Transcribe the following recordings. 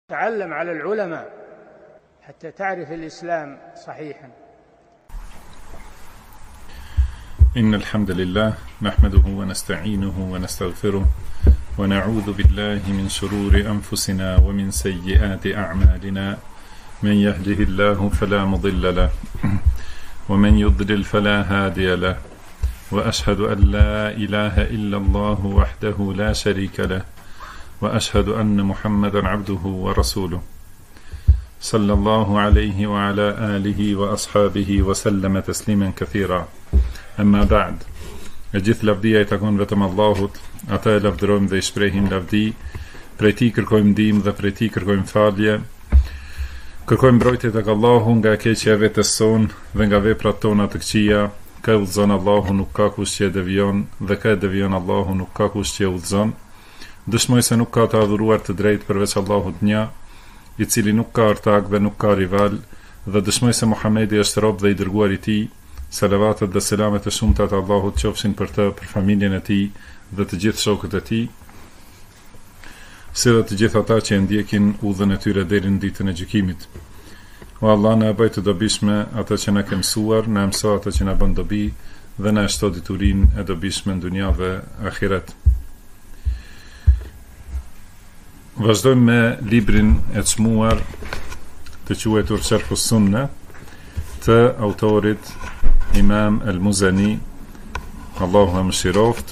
تعلم على العلماء حتى تعرف الإسلام صحيحا. إن الحمد لله نحمده ونستعينه ونستغفره ونعوذ بالله من شرور أنفسنا ومن سيئات أعمالنا، من يهده الله فلا مضل له ومن يضلل فلا هادي له، وأشهد أن لا إله إلا الله وحده لا شريك له، وأشهد أن محمدا عبده ورسوله صلى الله عليه وعلى آله وأصحابه وسلم تسليما كثيرا. أما بعد، gjithë lavdia I takon vetëm Allahut, ata e lavdërojmë dhe I shprehim lavdi, prej Tij kërkojmë ndihmë dhe prej Tij kërkojmë falje. Kërkojmë mbrojtje tek Allahu nga keqja e vetes son dhe nga veprat tona të këqija. Ka udhëzon Allahu, nuk ka kush që e devion, dhe ka e devion Allahu, nuk ka kush që e udhëzon. Dëshmoj se nuk ka të adhuruar të drejtë përveç Allahut një, I cili nuk ka ortak dhe nuk ka rival, dhe dëshmoj se Muhamedi është rob dhe I dërguar I Tij. Salavatet dhe selamet e shumta të Allahut qofshin për të, për familjen e tij dhe të gjithë shokët e tij, si dhe të gjithë ata që e ndjekin udhën e tyre deri në ditën e gjykimit. O Allah, na bëj të dobishme ata që na ke mësuar, na mëso ata që na bën dobi dhe na shto diturinë e dobishme në dunja dhe ahiret. Vazhdojmë me librin e çmuar të quajtur Sharh us-Sunnah të autorit Imam al-Muzani, Allahu e mëshiroft.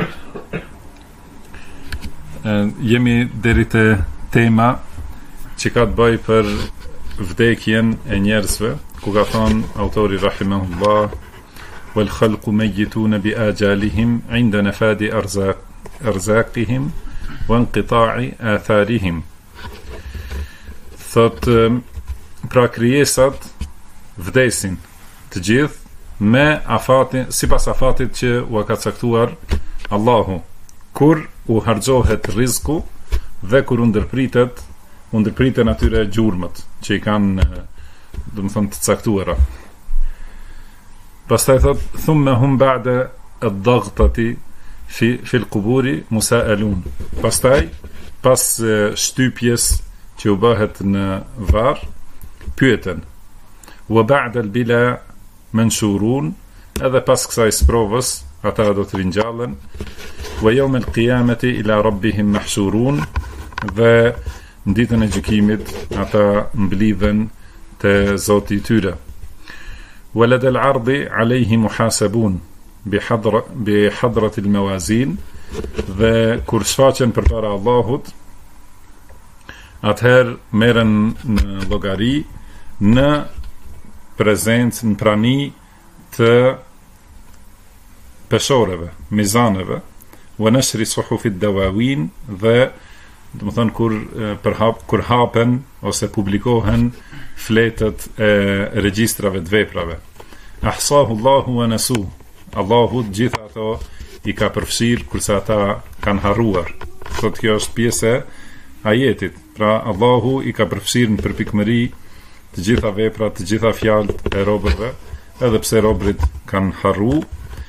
Jemi deri te tema që ka të bëj për vdekjen e njerëzve, ku ka thonë autori rahimahullah: wal khalqu mayyitun bi ajalihim 'inda nafadi arzaqihim wa inqita'i atharihim. Thot, pra krijesat vdesin të gjithë me afatin, sipas afatit që u ka caktuar Allahu, kur u harxohet rizku dhe kur u ndërpriten atyre gjurmët që I kanë, domethënë, të caktuara. Pastaj thot: thumma hum ba'da ad-daghtati fi al-quburi musa'alun. Pastaj, pas shtypjes që u bëhet në varr, pyeten. Wa ba'da al-bila manshurun, edhe pas kësaj sprovës ata do të ringjallen. Wa yawm al-qiyamati ila rabbihim mahshurun, dhe në ditën e gjykimit ata mblidhen te Zoti I tyre. Wa lada al-'ardi 'alayhi muhasabun bi hadrat al-mawazin, dhe kur shfaqen përpara Allahut, atëherë merren në llogari në prezencë, në prani të peshoreve, mizaneve, wa nashri suhufid dawawin, dhe domethënë kur hapen ose publikohen fletët e regjistrave të veprave. Ahsahu Allahu wa nasu. Allahu gjitha ato I ka përfshirë kurse ata kanë harruar. Sot kjo është pjesë e ajetit. Pra Allahu I ka përfshirë në përpikmëri të gjitha veprat, të gjitha fjalët e robërve, edhe pse robrit kanë harru.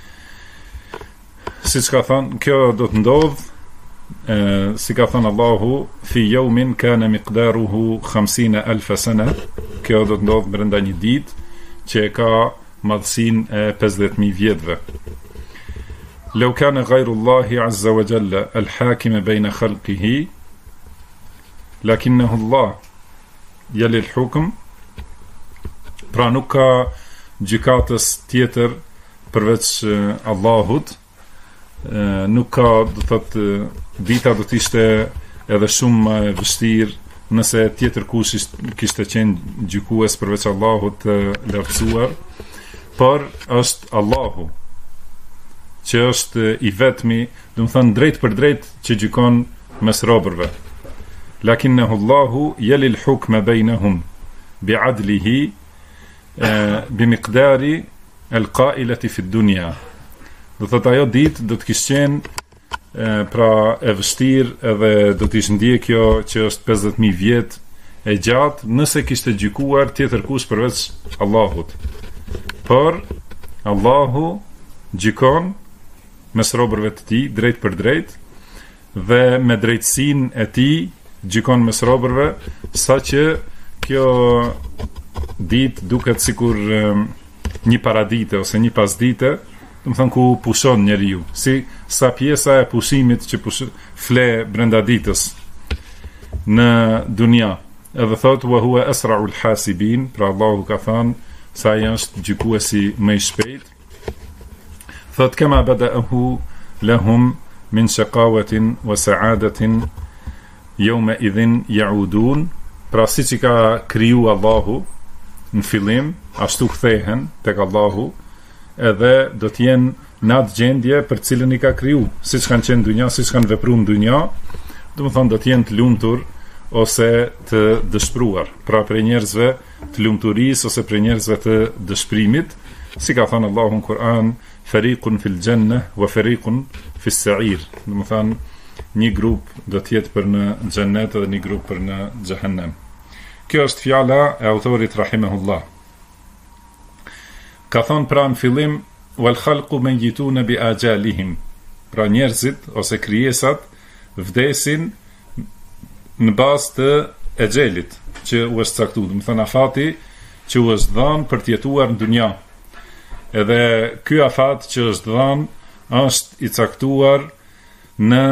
Siç ka thënë, kjo do të ndodh, si ka thënë Allahu: fi yawmin kana miqdaruhu 50,000 sana. Kjo do të ndodh brenda një ditë që ka madhësinë e 50,000 vjetëve. Law kana ghayru Allahi azza wa jalla al-hakima bayna khalqihi, lakinnahu Allah yali al-hukm. Pra nuk ka gjykatës tjetër përveç Allahut, nuk ka, do thotë, dita do të ishte edhe shumë më e vështirë nëse tjetër kush kishte qenë gjykues përveç Allahut të lartësuar, por është Allahu që është I vetmi, do të thënë drejt për drejt, që gjykon mes robërve. Lakinnahu Allahu yali al-hukma bainahum bi'adlihi bimiqdari al-qailati fi ad-dunya. Do thotë ajo ditë do të kishte qenë pra e vështirë, edhe do të ishte ndje kjo që është 50,000 vjet e gjatë nëse kishte gjykuar tjetër kush përveç Allahut. Por Allahu gjykon mes robërve të Tij drejt për drejt, dhe me drejtësinë e Tij gjykon mes robërve, saqë kjo ditë duket sikur një paradite ose një pasdite, do të thonë ku pushon njeriu, si sa pjesa e pushimit që fle brenda ditës në dunja. Edhe thot wa huwa asra'ul hasibin, pra Allahu ka thënë sa ai është gjykuesi më i shpejt. Thot kama bada'ahu lahum min shaqawatin wa sa'adatin yawma idhin ya'udun, pra siç i ka kriju Allahu në fillim, ashtu kthehen tek Allahu, edhe do të jenë në atë gjendje për cilën i ka kriju, siç kanë qenë në dunja, siç kanë vepruar në dunja, do të thonë do të jenë të lumtur ose të dëshpëruar, pra për njerëzve të lumturisë ose për njerëzve të dëshpërimit, si ka thënë Allahu në Kur'an, fariqun fil janna wa fariqun fis sa'ir, do të thonë një grup do të jetë për në xhennet dhe një grup për në xhehenem. Kjo është fjala e autorit rahimahullah. Ka thonë pra në fillim, wal khalqu mayituna bi ajalihim, pra njerëzit ose krijesat vdesin në bazë të exhelit që u është caktuar, do të thënë afati që u është dhënë për të jetuar në dunja. Edhe ky afat që është dhënë është i caktuar në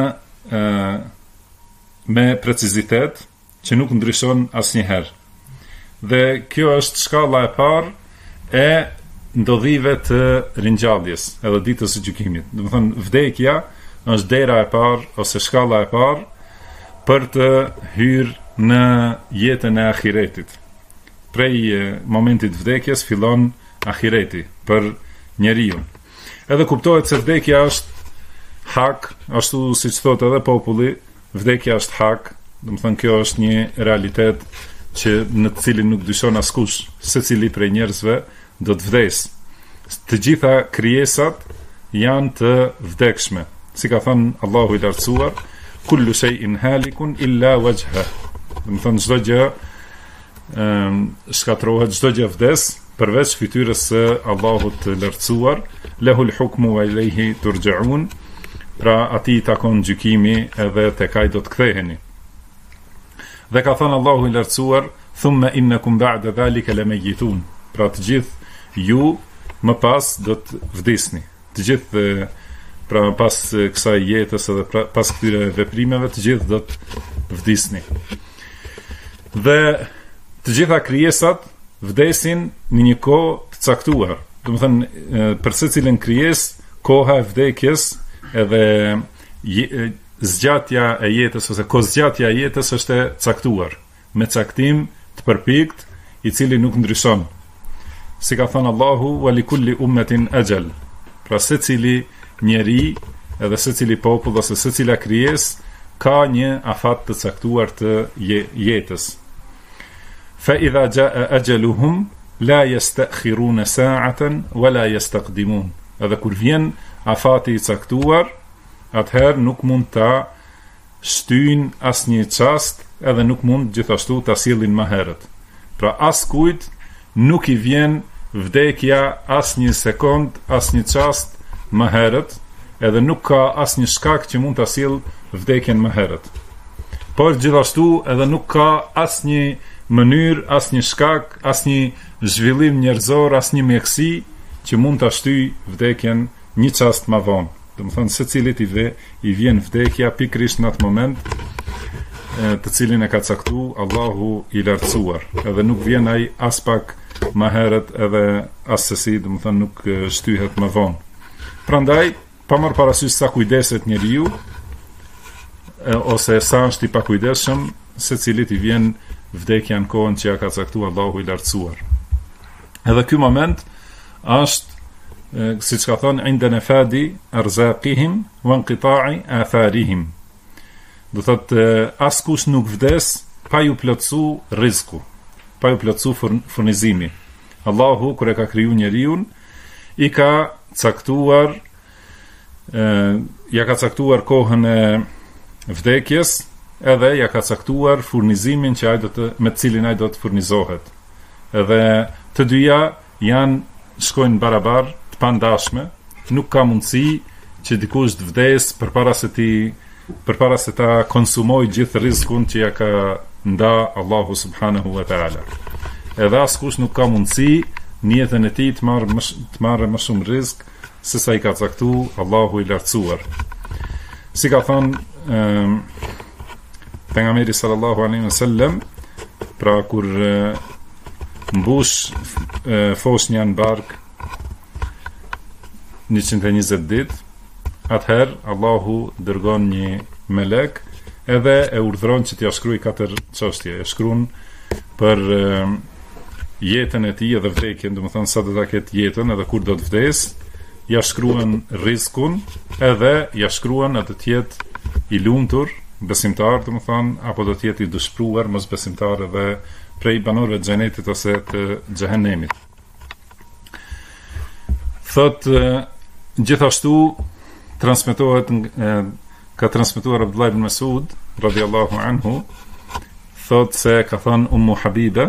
me precizitet që nuk ndryshon asnjëherë. Dhe kjo është shkalla e parë e ndodhive të ringjalljes, edhe ditës së gjykimit. Do të thonë vdekja është dera e parë ose shkalla e parë për të hyrë në jetën e ahiretit. Prej momentit vdekjes fillon ahireti për njeriu. Edhe kuptohet se vdekja është hak, ashtu siç thotë edhe populli, vdekja është hak, do të thonë kjo është një realitet që në të cilin nuk dyshon askush, secili prej njerëzve do të vdes. Të gjitha krijesat janë të vdekshme. Si ka thënë Allahu i lartësuar, kullu shay'in halikun illa wajha. Do të thonë çdo gjë shkatrohet, çdo gjë vdes përveç fytyrës së Allahut të lartësuar, lahul hukmu wa ilayhi turja'un. Pra atij takon gjykimi edhe tek ai do të ktheheni. Dhe ka thënë Allahu i lartësuar, thumma innakum ba'da dhalika lamayitun. Pra të gjithë ju më pas do të vdesni. Të gjithë pra pas kësaj jetës edhe pas këtyre veprimeve, të gjithë do të vdesni. Dhe të gjitha krijesat vdesin në një kohë të caktuar. Do të thënë për secilin krijesë, koha e vdekjes edhe zgjatja e jetës ose kozgjatja e jetës është e caktuar, me caktim të përpikt, i cili nuk ndryshon. Si ka thënë Allahu, wa li kulli ummetin ajal. Pra secili njeri edhe secili popull ose secila krijesë ka një afat të caktuar të jetës. Fa idha jaa ajaluhum la yastakhiruna sa'atan wala yastaqdimun. Edhe kur vjen afati i caktuar, atëherë nuk mund ta shtyjnë asnjë çast, edhe nuk mund gjithashtu ta sillin më herët. Pra askujt nuk i vjen vdekja asnjë sekond, asnjë çast më herët, edhe nuk ka asnjë shkak që mund ta sill vdekjen më herët. Por gjithashtu edhe nuk ka asnjë mënyrë, asnjë shkak, asnjë zhvillim njerëzor, asnjë mjekësi që mund ta shtyjë vdekjen një çast më vonë. Do të thonë secilit i vjen vdekja pikërisht në atë moment të cilin e ka caktuar Allahu i lartësuar. Edhe nuk vjen ai as pak më herët edhe as sesi, do të thonë nuk shtyhet më vonë. Prandaj, pa marrë parasysh sa kujdeset njeriu ose sa është i pakujdesshëm, secilit i vjen vdekja në kohën që ja ka caktuar Allahu i lartësuar. Edhe ky moment është siç ka thënë inda nafadi arzaqihim wa inqita'i atharihim. Do thotë askush nuk vdes pa ju plotsu rreziku, pa ju plotsu furnizimi. Allahu kur e ka kriju njeriu i ka caktuar ja ka caktuar kohën e vdekjes, edhe ja ka caktuar furnizimin që ai do të me cilin ai do të furnizohet. Edhe të dyja shkojnë barabar, të pandashme, nuk ka mundësi që dikush të vdes përpara se ti përpara se ta konsumoj gjithë rizikun që ja ka nda Allahu subhanahu wa ta'ala. Edhe askush nuk ka mundësi në jetën e tij të marrë më shumë rizik se sa I ka caktuar Allahu I lartësuar. Si ka thënë pejgamberi sallallahu alaihi wasallam, pra kur mbush foshnja në bark 120 ditë, atëherë Allahu dërgon një melek edhe e urdhëron që t'ia shkruaj 4 çështje. E shkruan për jetën e tij edhe vdekjen, domethënë sa do ta ketë jetën edhe kur do të vdes, ja shkruan rrezikun edhe ja shkruan atë të jetë I lumtur, besimtar, domethënë, apo do të jetë I dëshpëruar, mos besimtar edhe prej banorëve të xhenetit ose të xhehenemit. Gjithashtu transmetohet ka transmetuar Abdullah ibn Mas'ud radhiyallahu anhu, thot se ka thënë Ummu Habiba,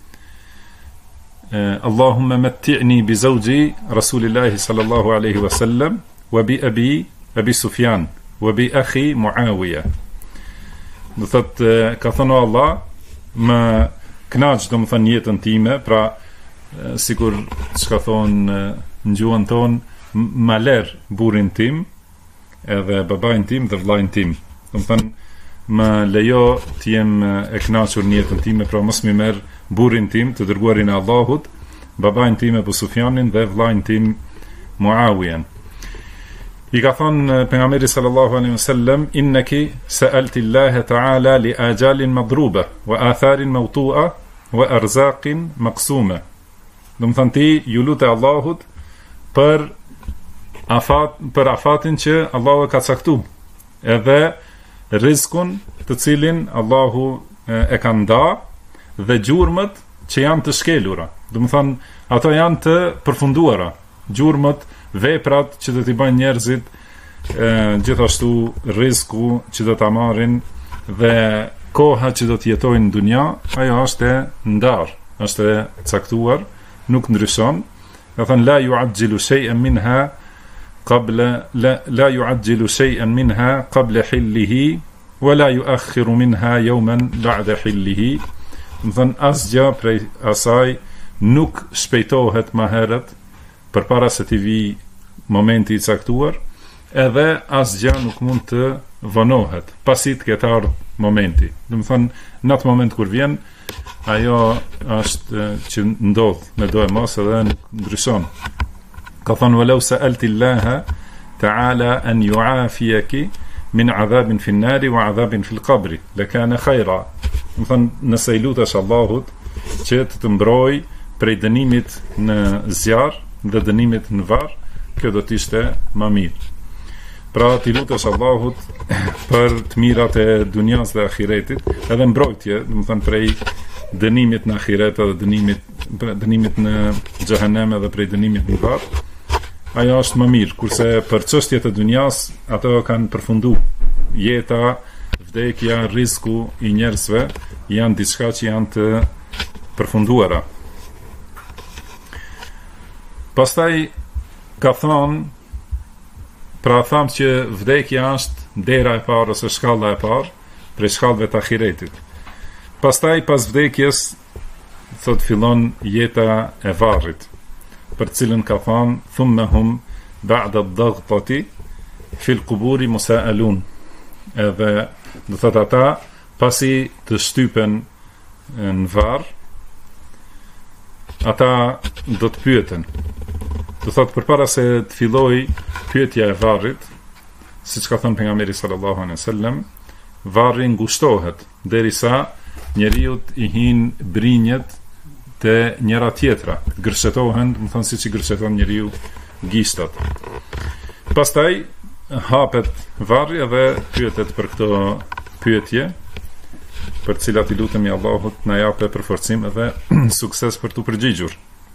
Allahumma matti'ni bi zawji Rasulillahi sallallahu alaihi wasallam wa bi Abi Sufyan wa bi akhi Muawiya. Do thot ka thënë Allah, më knaq domethënë jetën time, pra sikur çka thon në gjuhën ton, ma ler burrin tim edhe babain tim dhe vllajin tim. Domethënë më lejo të jem e kënaqur në jetën time, pra mos më merr burrin tim të dërguarin e Allahut, babain tim Abu Sufjanin dhe vllajin tim Muawiyan. I ka thënë pejgamberi sallallahu alaihi wasallam, innaki sa'alti Allah ta'ala li ajalin madruba wa atharin mawtu'a wa arzaqin maqsuma. Domethënë ti ju lutë Allahut për afatin që Allahu e ka caktuar, edhe rizikun të cilin Allahu e ka nda, dhe gjurmët që janë të shkelura. Domethënë ato janë të përfunduara, gjurmët, veprat që do t'i bëjnë njerëzit, gjithashtu riziku që do ta marrin dhe koha që do të jetojnë në dunja, ajo është e ndar, është e caktuar, nuk ndryshon. Do thënë la yu'ajjilu shay'an minha la yu'ajjilu shay'an minha qabla hillihi wa la yu'akhiru minha yawman ba'da hillihi. Do thënë asgjë prej asaj nuk shpejtohet më herët përpara se t'i vi momenti I caktuar, edhe asgjë nuk mund të vonohet pasi të ketë ardhur momenti. Do të thënë në atë moment kur vjen, ajo është që ndodh me do e mos edhe ndryshon. Ka thënë walau sa'alti Allah ta'ala an yu'afiyaki min 'adhabin fi an-nar wa 'adhabin fi al-qabr lakana khayra. Do thënë nëse I lutesh Allahut që të mbroj prej dënimit në zjarr dhe dënimit në varr, kjo do të ishte më mirë. Pra ti lutesh Allahut për të mirat e dunjas dhe ahiretit, edhe mbrojtje, do të thënë prej dënimit në ahiret dhe dënimit në xhehenem edhe prej dënimit në varr. Ajo është më mirë, kurse për çështjet e dunjas ato kanë përfunduar. Jeta, vdekja, rreziku I njerëzve janë diçka që janë të përfunduara. Pastaj ka thënë, pra thamë që vdekja është dera e parë ose shkalla e parë prej shkallëve të ahiretit. Pastaj pas vdekjes thot fillon jeta e varrit, për cilën ka thënë thumma hum ba'da ad-daghtati fi al-quburi musa'alun. Edhe do thot ata pasi të shtypen në varr, ata do të pyeten. Do thot përpara se të filloj pyetja e varrit, siç ka thënë pejgamberi sallallahu alaihi wasallam, varri ngushtohet derisa njeriu I hin brinjet të njëra tjetra, gërshetohen, do të thonë siç I gërsheton njeriu gishtat. Pastaj hapet varri edhe pyetet për këto pyetje, për cilat I lutemi Allahut na japë përforcim edhe sukses për t'u përgjigjur.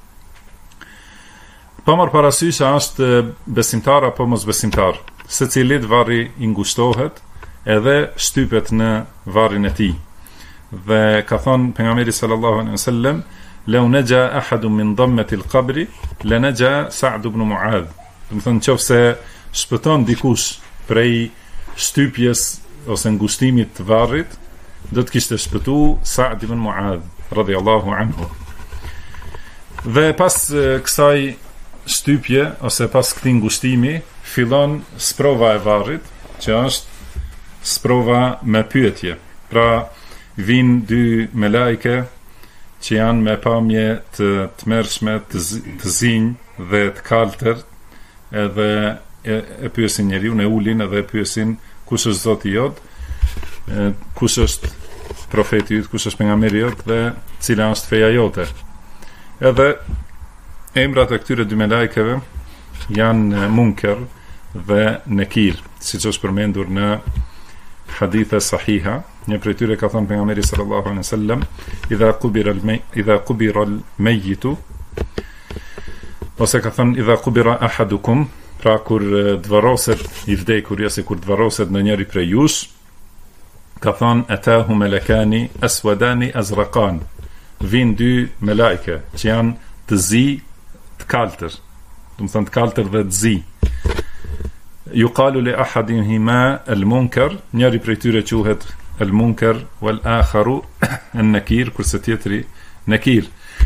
Pa marrë parasysh a është besimtar apo mos besimtar, secilit varri I ngushtohet edhe shtypet në varrin e tij. Dhe ka thënë pejgamberi sallallahu alaihi wasallam, law naja ahadun min dammati al-qabr la naja Sa'd ibn Mu'adh. Do të thonë nëse shpëton dikush prej shtypjes ose ngushtimit të varrit, do të kishte shpëtu Sa'd ibn Mu'adh radhiyallahu anhu. Dhe pas kësaj shtypje ose pas këtij ngushtimi fillon sprova e varrit, që është sprova me pyetje. Pra vin dy melajke që janë me pamje të tmerrshme, të zinj dhe të kaltër, edhe e pyesin njeriu, e ulin edhe e pyesin kush është Zoti jot, kush është profeti yt, kush është pejgamberi jot dhe cila është feja jote. Edhe emrat e këtyre dy melajkeve janë Munker dhe Nakir, siç është përmendur në hadithe sahiha. Një prej tyre ka thënë pejgamberi sallallahu alaihi wasallam, idha qubira al-mayyitu, ose ka thënë idha qubira ahadukum, pra kur dvaroset i vdekur, ose kur dvaroset në njëri prej jush, ka thënë atahu malakani aswadani azraqan, vin dy melajke që janë të zi, të kaltër, do të thënë të kaltër dhe të zi. Yuqalu li ahadihima al-munkar, njëri prej tyre quhet al-munkar wal akharu an-nakir, kurse tjetri nakir.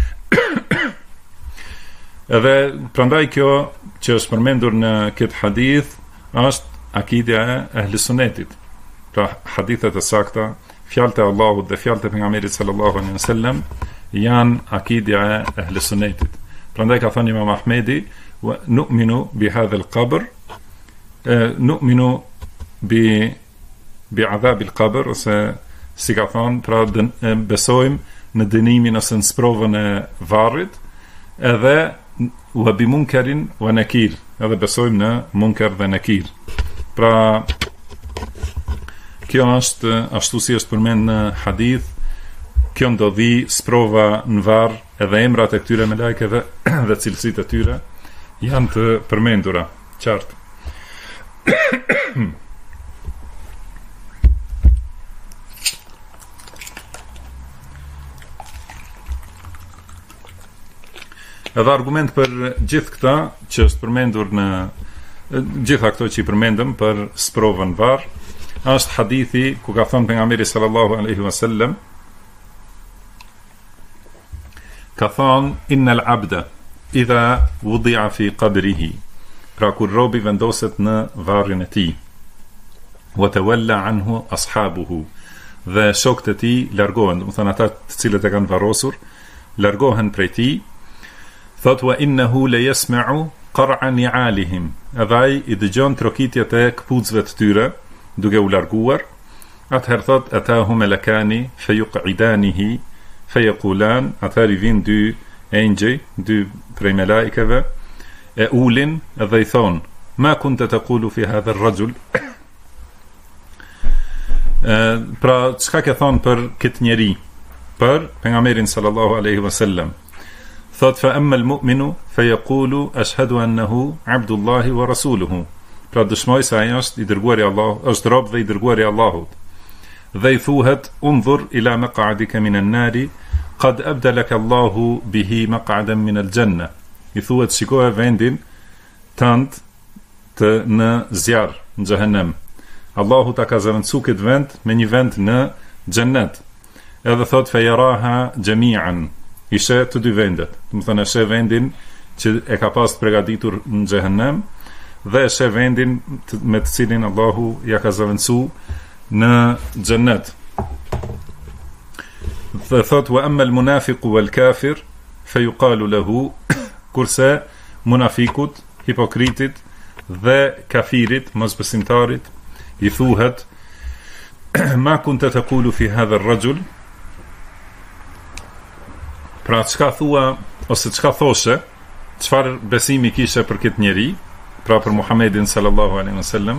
Edhe prandaj kjo që është përmendur në këtë hadith është akidja e ehli sunnetit. Pra hadithet e sakta, fjalët e Allahut dhe fjalët e pejgamberit sallallahu alaihi wasallam janë akidja e ehli sunnetit. Prandaj ka thënë Imam Ahmedi, wa nu'minu bi hadha al-qabr, nu'minu bi adhab al-qabr, ose si ka thënë, pra besojmë në dënimin ose në sprovën e varrit, edhe wa bi munkarin wa nakir, edhe besojmë në munkar dhe nakir. Pra kjo është ashtu si është përmend në hadith, kjo ndodhi sprova në varr, edhe emrat e këtyre melajkeve dhe cilësitë e tyre janë të përmendura qartë. Edhe argument për gjithë këta që është përmendur në gjitha këto që i përmendëm për sprovën varr, është hadithi ku ka thënë pejgamberi sallallahu alaihi wasallam, ka thënë innal abda idha wudi'a fi qabrihi, pra kur robi vendoset në varrin e tij, wa tawalla anhu ashabuhu, dhe shokët e tij largohen, do të thonë ata të cilët e kanë varrosur largohen prej tij. Thot wa innahu la yasma'u qar'a ni'alihim, edhe ai i dëgjon trokitjet e këpucëve të tyre duke u larguar. Atëherë thot atahu malakani fayuq'idanihi fayaqulan, atëherë vin dy engjëj, dy prej melajkeve, e ulin edhe i thon ma kunta taqulu fi hadha ar-rajul, pra çka ke thon për këtë njeri, për pejgamberin sallallahu alaihi wasallam. Thot fa amma al-mu'minu fayaqulu ashhadu annahu abdullahi wa rasuluhu, pra dëshmoj se ai është i dërguari i Allahut, është rob dhe i dërguari i Allahut. Dhe i thuhet unzur ila maq'adika min an-nari qad abdalaka Allahu bihi maq'adan min al-janna, i thuhet shikoje vendin tënd të në zjarr, në xhehenem. Allahu ta ka zëvendësuar këtë vend me një vend në xhennet. Edhe thot fa yaraha jami'an, ishe të dy vendet, do të thonë ishe vendin që e ka pas përgatitur në xhehenem dhe ishe vendin me të cilin Allahu ja ka zëvendësuar në xhennet. Dhe thot wa amma al-munafiqu wal-kafir fayuqalu lahu, kurse munafikut, hipokritit dhe kafirit, mosbesimtarit, i thuhet ma kunta taqulu fi hadha ar-rajul, pra çka thua ose çka thoshe, çfarë besimi kishe për këtë njeri, pra për Muhammedin sallallahu alaihi wasallam.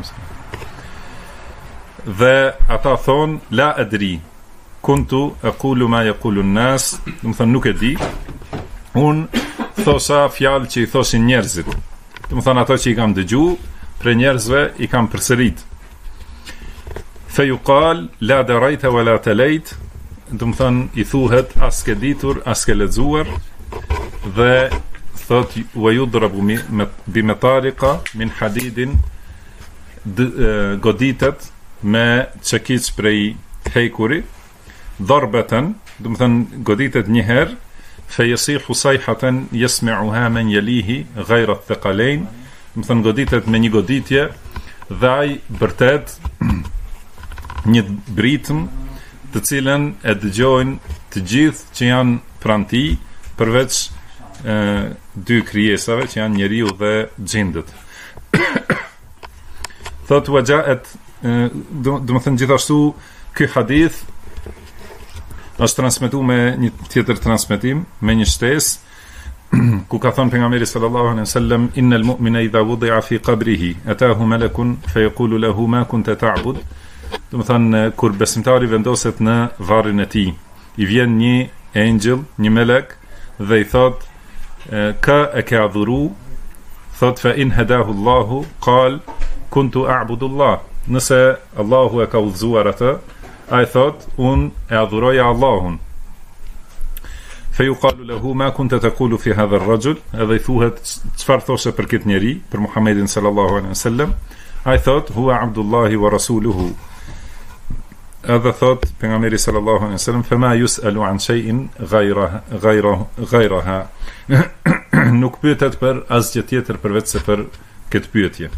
Dhe ata thon la adri kuntu aqulu ma yaqulu an-nas, do të thonë nuk e di, un thosha fjalë që i thoshin njerëzit, do të thonë ato që i kam dëgju për njerëzve i kam përsërit. Fa yuqal la darayta wala talayt, do të thonë i thuhet as ke ditur as ke lexuar, dhe thot wa yudrabu bi matariqa min hadidin goditet me çekiç prej hekuri, darbatan, do të thënë goditet një herë, fejësihu sayhatan yasma'uha man yalihi ghayra ath-thaqalain, do të thënë goditet me një goditje dhe ai bërtet një britëm të cilën e dëgjojnë të gjithë që janë pranë tij, përveç dy krijesave që janë njeriu dhe xhindët. Thot wajaat, do të thënë gjithashtu ky hadith është transmetuar me një tjetër transmetim, me një shtesë ku ka thënë pejgamberi sallallahu alaihi wasallam innal mu'mina idha wudi'a fi qabrihi ataahu malakun fayaqulu lahu ma kunta ta'bud. Do të thënë kur besimtari vendoset në varrin e tij, i vjen një engjëll, një melek dhe i thot ka e ke adhuru, thot fa in hadahu Allahu qal kuntu a'budu Allah. Nëse Allahu e ka udhëzuar atë, ai thot un e adhuroja Allahun. Fejuqalu lahu ma kunta taqulu fi hadha ar-rajul, edhe i thuhet çfarë thoshe për këtë njeri, për Muhammedin sallallahu alaihi wasallam. Ai thot huwa Abdullahi wa rasuluhu. Edhe thot pejgamberi sallallahu alaihi wasallam fama yusalu an shay'in ghayraha. Nuk pyetet për asgjë tjetër përveç se për këtë pyetje.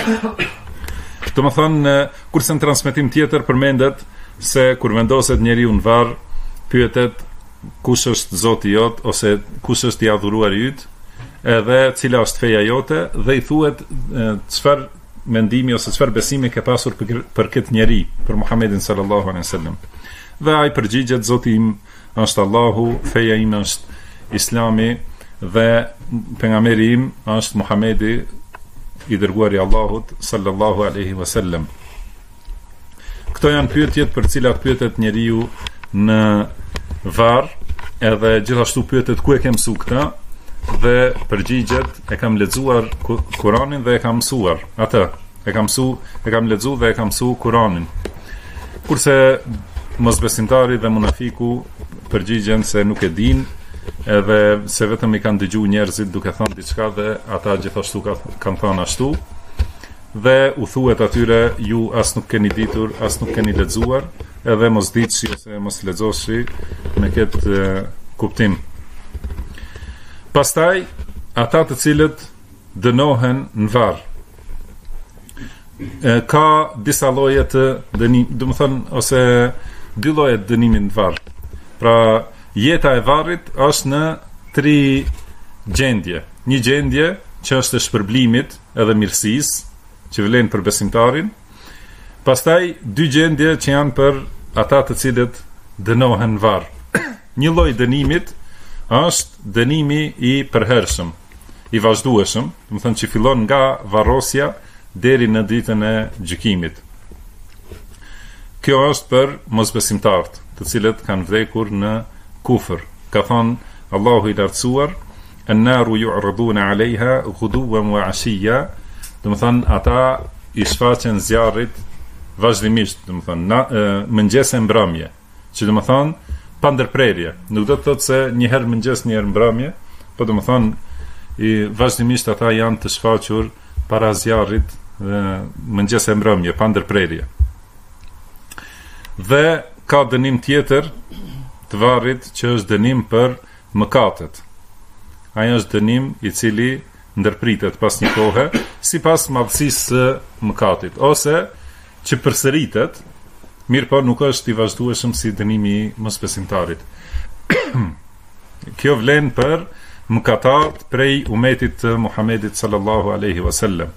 Do të thonë kurse në transmetim tjetër përmendet se kur vendoset njeriu në varr, pyetet kush është Zoti jot ose kush është i adhuruar yt, edhe cila është feja jote dhe i thuhet çfarë mendimi ose çfarë besimi ke pasur për këtë njeri, për Muhammedin sallallahu alaihi wasallam. Dhe ai përgjigjet Zoti im është Allahu, feja ime është Islami dhe pejgamberi im është Muhamedi, i dërguari i Allahut sallallahu alaihi wasallam. Këto janë pyetjet për cilat pyetet njeriu në varr, edhe gjithashtu pyetet ku e ke mësuar këtë, dhe përgjigjet e kam lexuar Kur'anin dhe e kam mësuar atë. E kam lexuar dhe e kam mësuar Kur'anin. Kurse mosbesimtari dhe munafiku përgjigjen se nuk e din, edhe se vetëm i kanë dëgjuar njerëzit duke thënë diçka dhe ata gjithashtu kanë thënë ashtu. Dhe u thuhet atyre ju as nuk keni ditur, as nuk keni lexuar, edhe mos ditshi ose mos lexoshi me këtë kuptim. Pastaj ata të cilët dënohen në varr, ka disa lloje të dënimit, do të thënë ose dy lloje të dënimit në varr. Pra jeta e varrit është në 3 gjendje. Një gjendje që është e shpërblimit edhe mirësisë, që vlen për besimtarin. Pastaj 2 gjendje që janë për ata të cilët dënohen në varr. Një lloj dënimit është dënimi i përhershëm, i vazhdueshëm, do të thënë që fillon nga varrosja deri në ditën e gjykimit. Kjo është për mosbesimtarët, të cilët kanë vdekur në kufër. Ka thënë Allahu i lartësuar, an-naru yu'raduna 'alayha ghuduwan wa 'ashiyya, do të thënë ata i shfaqen zjarrit vazhdimisht, do të thënë mëngjes e mbrëmje, që do të thënë pa ndërprerje. Nuk do të thotë se një herë mëngjes, një herë mbrëmje, po do të thënë vazhdimisht ata janë të shfaqur para zjarrit mëngjes e mbrëmje, pa ndërprerje. Dhe ka dënim tjetër të varrit që është dënim për mëkatet. Ai është dënim i cili ndërpritet pas një kohe, sipas madhësisë së mëkatit, ose që përsëritet, mirë po nuk është i vazhdueshëm si dënimi i mosbesimtarit. Kjo vlen për mëkatarët prej umetit të Muhamedit sallallahu alaihi wasallam.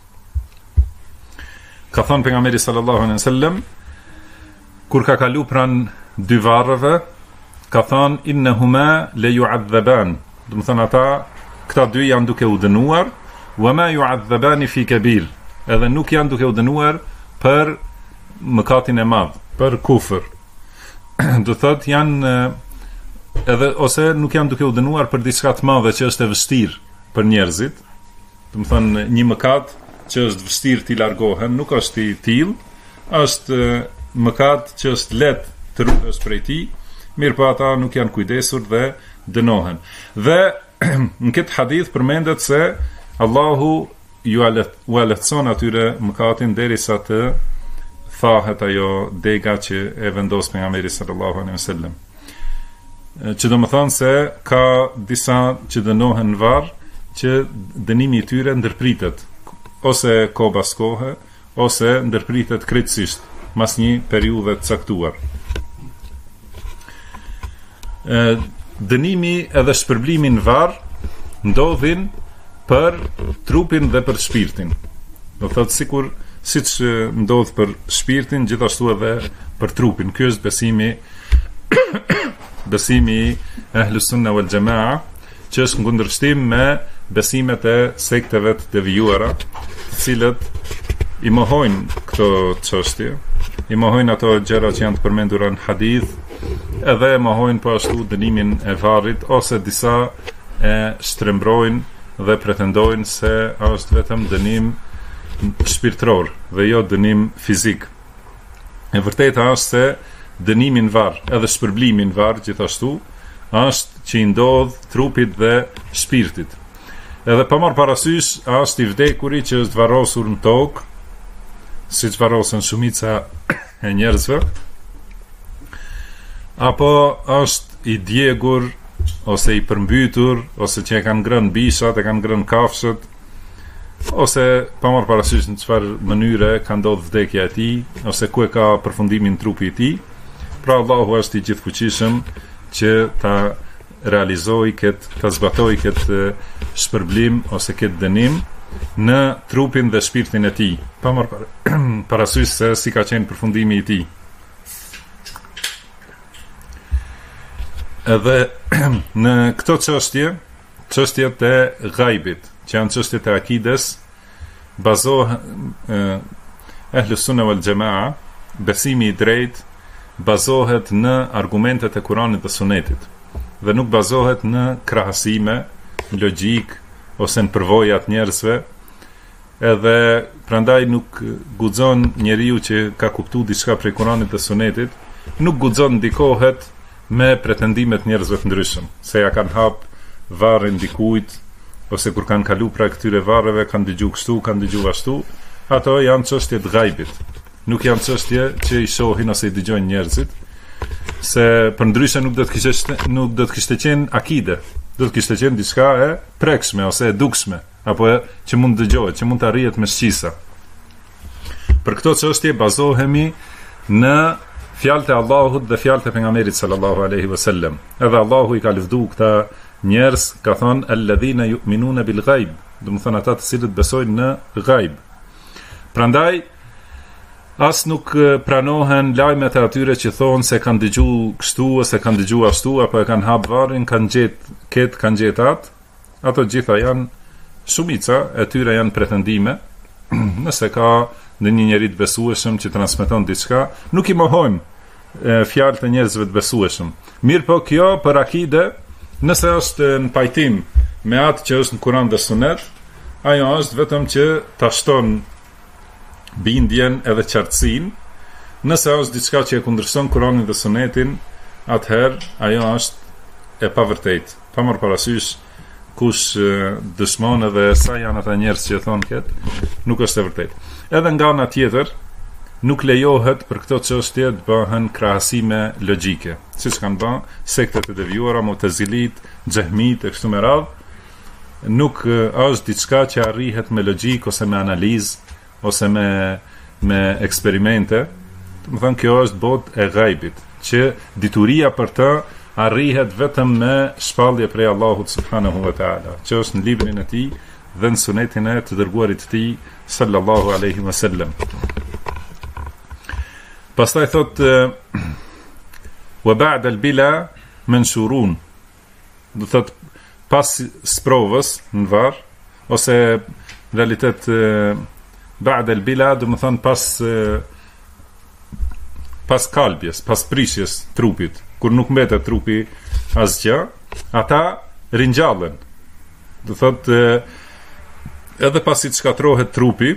Ka thënë pejgamberi sallallahu alaihi wasallam, kur ka kalu pran 2 varreve, ka thënë innahuma la yu'adhaban. Do të thënë ata, këta 2 janë duke u dënuar, wa ma yu'adhabani fi kabir. Edhe nuk janë duke u dënuar për mëkatin e madh, për kufër. Do thotë janë edhe ose nuk janë duke u dënuar për diçka të madhe që është e vështirë për njerëzit. Do të thonë një mëkat që është vështirë t'i largohen, nuk është i tillë, është mëkat që është lehtë të ruhesh prej tij, mirë po ata nuk janë kujdesur dhe dënohen. Dhe në këtë hadith përmendet se Allahu ju lehtëson atyre mëkatin derisa të thahet ajo dega që e vendos pejgamberi sallallahu alaihi wasallam. Që do më thonë se ka disa që dënohen në varr që dënimi i tyre ndërpritet ose kohë pas kohe ose ndërpritet krejtësisht mas një periudhe të caktuar. Dënimi edhe shpërblimi në varr ndodhin për trupin dhe për shpirtin. Do thotë siç ndodh për shpirtin, gjithashtu edhe për trupin. Ky është besimi Ahlus Sunna wal Jamaa, që është në kundërshtim me besimet e sekteve të devijuara, të cilët i mohojnë këto çështje, i mohojnë ato gjëra që janë të përmendura në hadith, edhe mohojnë po ashtu dënimin e varrit, ose disa e shtrembrojnë dhe pretendojnë se është vetëm dënim shpirtëror dhe jo dënim fizik. E vërteta është se dënimi në varr, edhe shpërblimi në varr gjithashtu, është që i ndodh trupit dhe shpirtit. Edhe pa marrë parasysh, është i vdekuri që është varrosur në tokë, siç varrosen shumica e njerëzve, apo është i djegur, ose i përmbytur, ose që e kanë ngrënë bishat, e kanë ngrënë kafshët, ose pa marrë parasysh në çfarë mënyre ka ndodhur vdekja e tij, ose ku e ka përfundimin trupi i tij. Pra Allahu është i gjithfuqishëm që ta realizoj ta zbatoj këtë shpërblim ose këtë dënim në trupin dhe shpirtin e tij, pa marrë parasysh se si ka qenë përfundimi i tij. Edhe në këto çështjet e ghaibit, që janë çështjet e akides, bazohen Ahlus Sunna wal Jamaa, besimi i drejtë bazohet në argumentet e Kuranit dhe Sunetit, dhe nuk bazohet në krahasime, logjik ose në përvojat njerëzve. Edhe prandaj nuk guxon njeriu që ka kuptuar diçka prej Kuranit dhe Sunetit, nuk guxon ndikohet me pretendimet njerëzve të ndryshëm, se ja kanë hap varrin dikujt, ose kur kanë kalu pra këtyre varreve, kanë dëgju kështu, kanë dëgju ashtu. Ato janë çështje të ghaibit, nuk janë çështje që i shohin ose i dëgjojnë njerëzit, se përndryshe nuk do të kishte qenë akide, do të kishte qenë diçka e prekshme ose e dukshme, apo që mund dëgjohet, që mund të arrihet me shqisa. Për këto çështje bazohemi në fjalët e Allahut dhe fjalët e pejgamberit sallallahu alaihi wasallam. Edhe Allahu i ka lëvdu këta njerëz, ka thonë alladhina yu'minuna bil ghaib, do të thonë ata të cilët besojnë në ghaib. Prandaj as nuk pranohen lajmet e atyre që thonë se kanë dëgju kështu ose kanë dëgju ashtu, apo e kanë hap varrin, kanë gjetë atë. Ato gjitha janë, shumica e tyre janë pretendime. Nëse ka në një njeri të besueshëm që transmeton diçka, nuk i mohojmë fjalët e njerëzve të besueshëm. Mirë po kjo për akide, nëse është në pajtim me atë që është në Kuran dhe Sunet, ajo është vetëm që ta shton bindjen edhe qartësinë. Nëse është diçka që e kundërshton Kuranin dhe Sunetin, atëherë ajo është e pavërtetë. Pa marrë parasysh kush dëshmon edhe sa janë ata njerëz që thonë këtë, nuk është e vërtetë. Edhe nga ana tjetër, nuk lejohet për këto çështje të bëhen krahasime logjike, siç kanë bërë sektet e devijuara, Mu'tazilit, Xehmit e kështu me radhë. Nuk është diçka që arrihet me logjik ose me analizë ose me eksperimente. Do të thonë kjo është botë e ghaibit, që dituria për të arrihet vetëm me shpallje prej Allahut subhanahu wa taala, që është në librin e tij dhe në sunetin e të dërguarit të tij sallallahu alaihi wasallam. Pastaj thot wa ba'da al-bila manshurun, do thot pas sprovës në varr, ose në realitet ba'da al-bila do të thon pas kalbjes, pas prishjes trupit, kur nuk mbetet trupi asgjë, ata ringjallen. Do thot edhe pasi të shkatrohet trupi,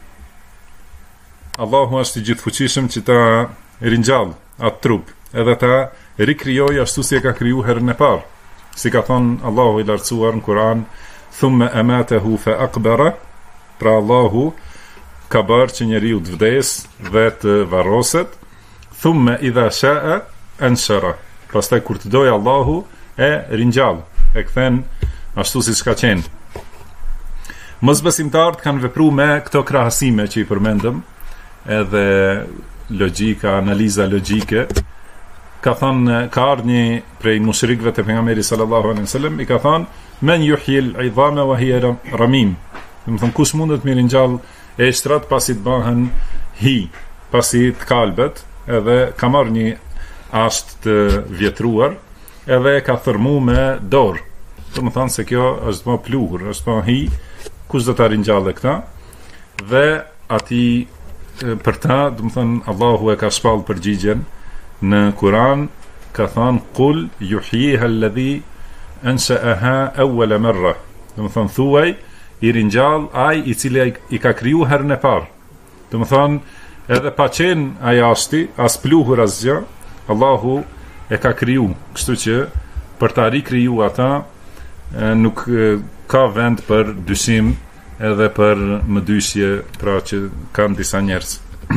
Allahu është i gjithfuqishëm që ta ringjall atë trup, edhe ta rikrijojë ashtu si e ka kriju herën e parë. Si ka thonë Allahu i lartësuar në Kur'an, thumma amatahu fa aqbara, Pra Allahu ka bërë që njeriu të vdes dhe të varroset, thumma idha sha'a anshara. Pastaj kur të dojë Allahu e ringjall, e kthen ashtu siç ka qenë. Mosbesimtarët kanë vepruar me këto krahasime që i përmendëm, edhe logjika, analiza logjike. Ka thënë, ka ardhur një prej mushrikëve te pejgamberi sallallahu alaihi wasallam, i ka thënë men yuhyil idhama wa hiya ramim. Do të thonë kush mundet me ringjall eshtrat pasi të bëhen hi, pasi të kalbet, edhe ka marrë një asht të vjetruar, edhe ka thërmu me dorë. Do të thonë se kjo është më pluhur, është më hi, kush do ta ringjallë këta? Dhe ati për ta, do të thonë Allahu e ka shpall përgjigjen në Kur'an, ka thënë qul yuhyiha alladhi ansha'aha awwala marra. Do të thonë thuaj i ringjall ai i cili i ka kriju herën e parë. Do të thonë edhe pa qenë ai ashti, as pluhur asgjë, Allahu e ka kriju, kështu që për ta rikriju ata nuk ka vend për dyshim edhe për mëdyshje, pra që kanë disa njerëz.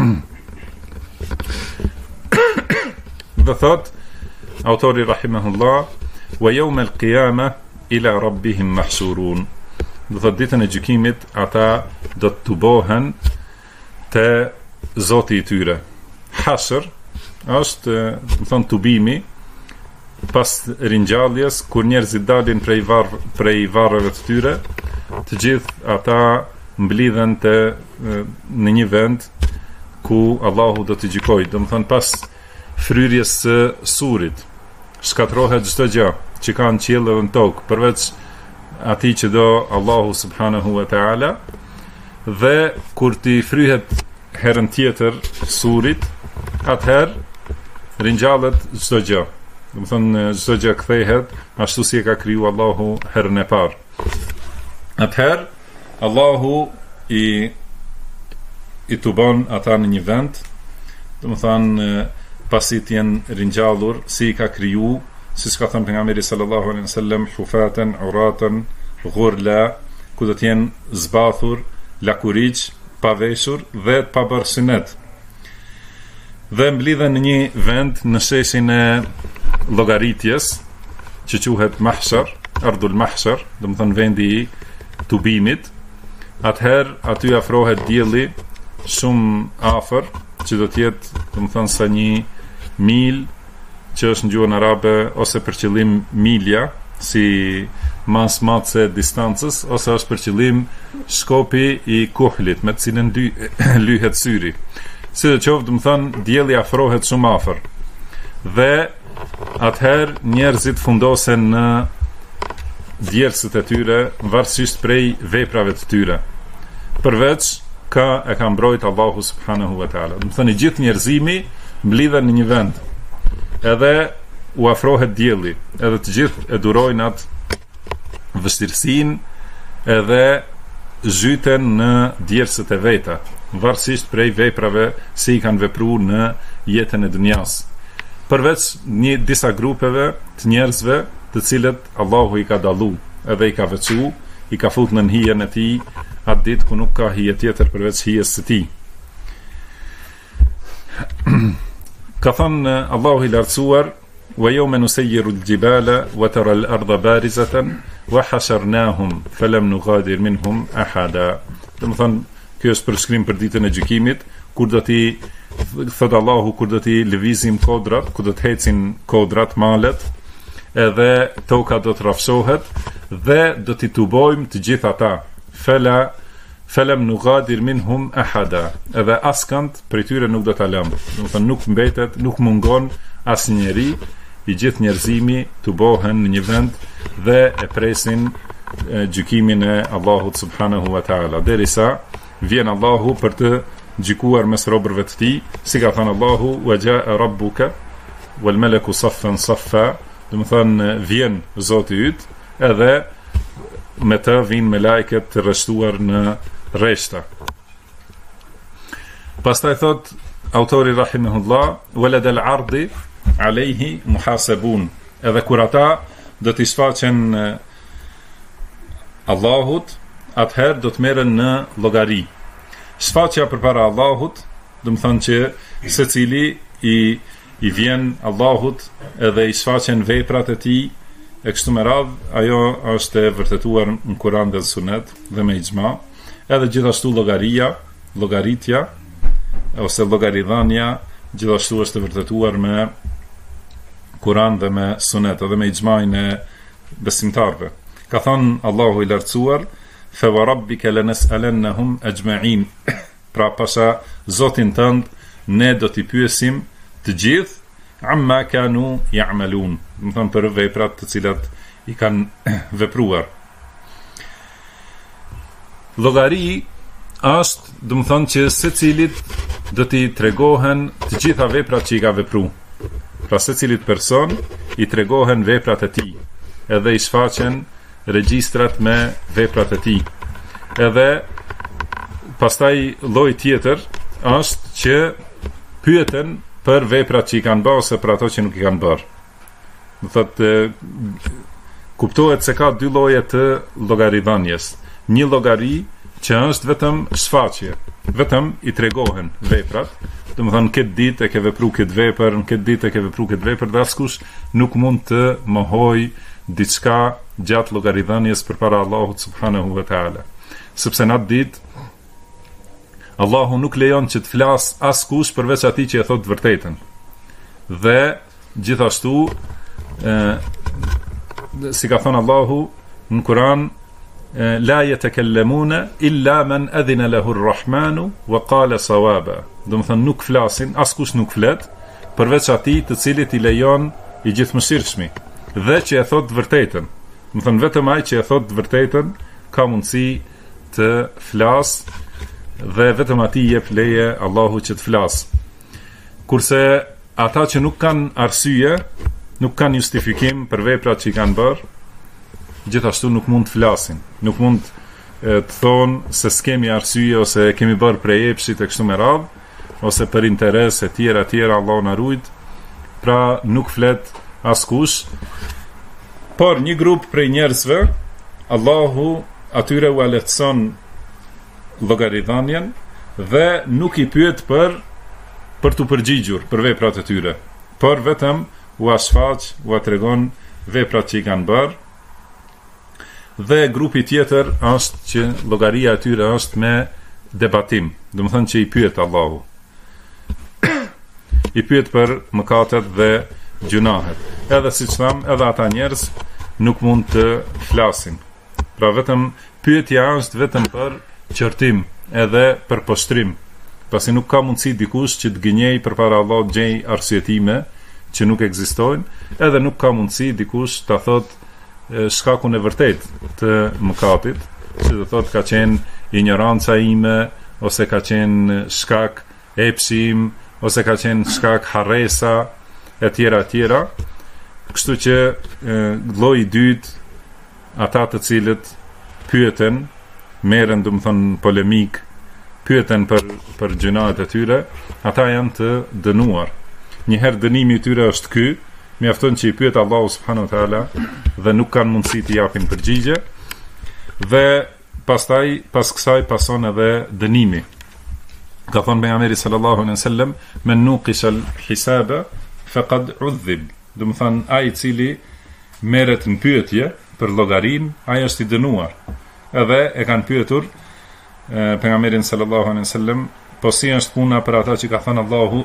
Dhe thot autori rahimahullah, wa yawm al-qiyamah ila rabbihim mahshurun. Do thot ditën e gjykimit ata do të tubohen te Zoti i tyre. Hashr është, do thon tubimi pas ringjalljes, kur njerëzit dalin prej varreve të tyre, të gjithë ata mblidhen në një vend ku Allahu do të gjykojë. Do të thon pas fryrjes së surit, shkatrohet çdo gjë që ka në qiell dhe në tokë, përveç atij që do Allahu subhanahu wa taala. Dhe kur ti fryhet herën tjetër surit, atëherë ringjallet çdo gjë. Do të thonë çdo gjë kthehet ashtu si e ka kriju Allahu herën e parë. Atëherë Allahu i tubon ata në një vend, do të thonë pasi të jenë ringjallur si i ka kriju, siç ka thënë pejgamberi sallallahu alaihi wasallam, hufatan uratan ghurla, ku do të jenë zbathur, lakuriq, paveshur dhe pa bërë sunet. Dhe mblidhen në një vend në sheshin e llogaritjes, që quhet mahshar, ardhul mahshar, do të thonë vendi i tubimit. Atëherë aty afrohet dielli shumë afër, që do të jetë, do të thonë sa një mil, që është në gjuhën arabe, ose për qëllim milja, si mas matëse distancës, ose është për qëllim shkopi i kuhlit, me të cilën lyhet syri. Si dhe qoftë, do të thonë dielli afrohet shumë afër. Dhe atëherë njerëzit fundosen në djersët e tyre, varësisht prej veprave të tyre. Përveç e ka mbrojt Allahu subhanahu wa taala. Do të thonë gjithë njerëzimi mblidhen në një vend. Edhe u afrohet dielli, edhe të gjithë e durojnë atë vështirësinë, edhe zhyten në djersët e veta, varësisht prej veprave si i kanë vepruar në jetën e dunjas. Përveç disa grupeve të njerëzve, të cilët Allahu i ka dallu, edhe i ka veçu, i ka fut në hijen e tij, atë ditë ku nuk ka hije tjetër përveç hijes së tij. Ka thënë Allahu i lartësuar, wa yawma nusayyiru al-jibala wa tara al-ardha barizatan wa hasharnahum falam nughadir minhum ahada. Do të thonë, kjo është përshkrim për ditën e gjykimit, kur do t'i thot Allahu, kur do t'i lëvizim kodrat, kur do të hecin kodrat, malet, edhe toka do të rafshohet dhe do t'i tubojmë të gjithë ata. Falam nughadir minhum ahada. Edhe askant prej tyre nuk do ta lëmë. Do të thonë nuk mbetet, nuk mungon asnjëri, i gjithë njerëzimi tubohen në një vend dhe e presin gjykimin e Allahut subhanahu wa taala, derisa vjen Allahu për të gjykuar mes robërve të tij, si ka thënë Allahu, wa jaa rabbuka wal malaku saffan saffa. Do të thonë vjen Zoti yt, edhe me të vinë me lajket të rreshtuar në rreshta. Pastaj thot autori rahimahullah, walad al-ardi alayhi muhasabun. Edhe kur ata do t'i shfaqen Allahut, atëherë do të merren në llogari. Shfaqja përpara Allahut, do të thonë që secili i vjen Allahut edhe i shfaqen veprat e tij e kështu me radhë, ajo është e vërtetuar në Kur'an dhe Sunet dhe me ixhma, edhe gjithashtu llogaritja ose llogaridhënia gjithashtu është e vërtetuar me Kur'an dhe me Sunet edhe me ixhmain e besimtarve. Ka thënë Allahu i lartësuar: "Fa wa rabbika lanas'alannahum ajma'in." Pra pasha Zotin tënd ne do t'i pyesim të gjithë amma kanu ya'malun, do të thonë për veprat të cilat i kanë vepruar. Llogari është, do të thonë që secilit do t'i tregohen të gjitha veprat që i ka vepruar. Pra secilit person i tregohen veprat e tij, edhe i shfaqen regjistrat me veprat e tij. Edhe pastaj lloji tjetër është që pyeten për veprat që i kanë bërë ose për ato që nuk i kanë bërë. Do thotë kuptohet se ka dy lloje të llogaridhënies. Një llogari që është vetëm shfaqje, vetëm i tregohen veprat, do të thonë këtë ditë e ke vepruar këtë vepër, në këtë ditë e ke vepruar këtë vepër, dhe askush nuk mund të mohoj diçka gjatë llogaridhënies përpara Allahut subhanahu wa taala. Sepse në atë ditë Allahu nuk lejon që të flas askush përveç atij që e thot të vërtetën. Dhe gjithashtu si ka thënë Allahu në Kur'an: "La yatakallamuna illa man adhina lahu ar-rahmanu wa qala sawaba." Do të thonë nuk flasin, askush nuk flet përveç atij të cilit i lejon i gjithëmshirshmi dhe që e thot të vërtetën. Do të thonë vetëm ai që e thot të vërtetën ka mundësi të flas dhe vetëm atij jep leje Allahu që të flas. Kurse ata që nuk kanë arsye, nuk kanë justifikim për veprat që i kanë bërë, gjithashtu nuk mund të flasin. Nuk mund të thonë se s'kemi arsye ose kemi bërë prej epshit e kështu me radhë, ose për interes e tjera, Allahu na ruaj. Pra nuk flet askush. Por një grup prej njerëzve, Allahu atyre u lehtëson llogaridhënien dhe nuk i pyet për të përgjigjur për veprat e tyre, por vetëm u shfaq, u tregon veprat që i kanë bërë. Dhe grupi tjetër është që llogaria e tyre është me debatim, do të thonë që i pyet Allahu. I pyet për mëkatet dhe gjunahet. Edhe siç tham, edhe ata njerëz nuk mund të flasin. Pra vetëm pyetja është vetëm për qërtim edhe për poshtrim, pasi nuk ka mundësi dikush që të gënjej përpara Allahut gjej arsyetime që nuk ekzistojnë, edhe nuk ka mundësi dikush ta thotë shkakun e vërtet të mëkatit, që do thotë ka qenë ignoranca ime, ose ka qenë shkak epshi im, ose ka qenë shkak harresa e tjera. Kështu që lloji i dytë, ata të cilët pyeten, merren do të thonë polemik, pyeten për gjunahet e tyre, ata janë të dënuar. Njëherë dënimi i tyre është ky, mjafton që i pyet Allahu subhanahu wa taala dhe nuk kanë mundësi të japin përgjigje, dhe pastaj pas kësaj pason edhe dënimi. Ka thënë pejgamberi sallallahu alaihi wasallam: "Men nuqisha al-hisaba faqad udhib." Do të thonë ai i cili merret në pyetje për llogarin, ai është i dënuar. Edhe e kanë pyetur pejgamberin sallallahu alaihi wasallam: "Po si është puna për ata që ka thënë Allahu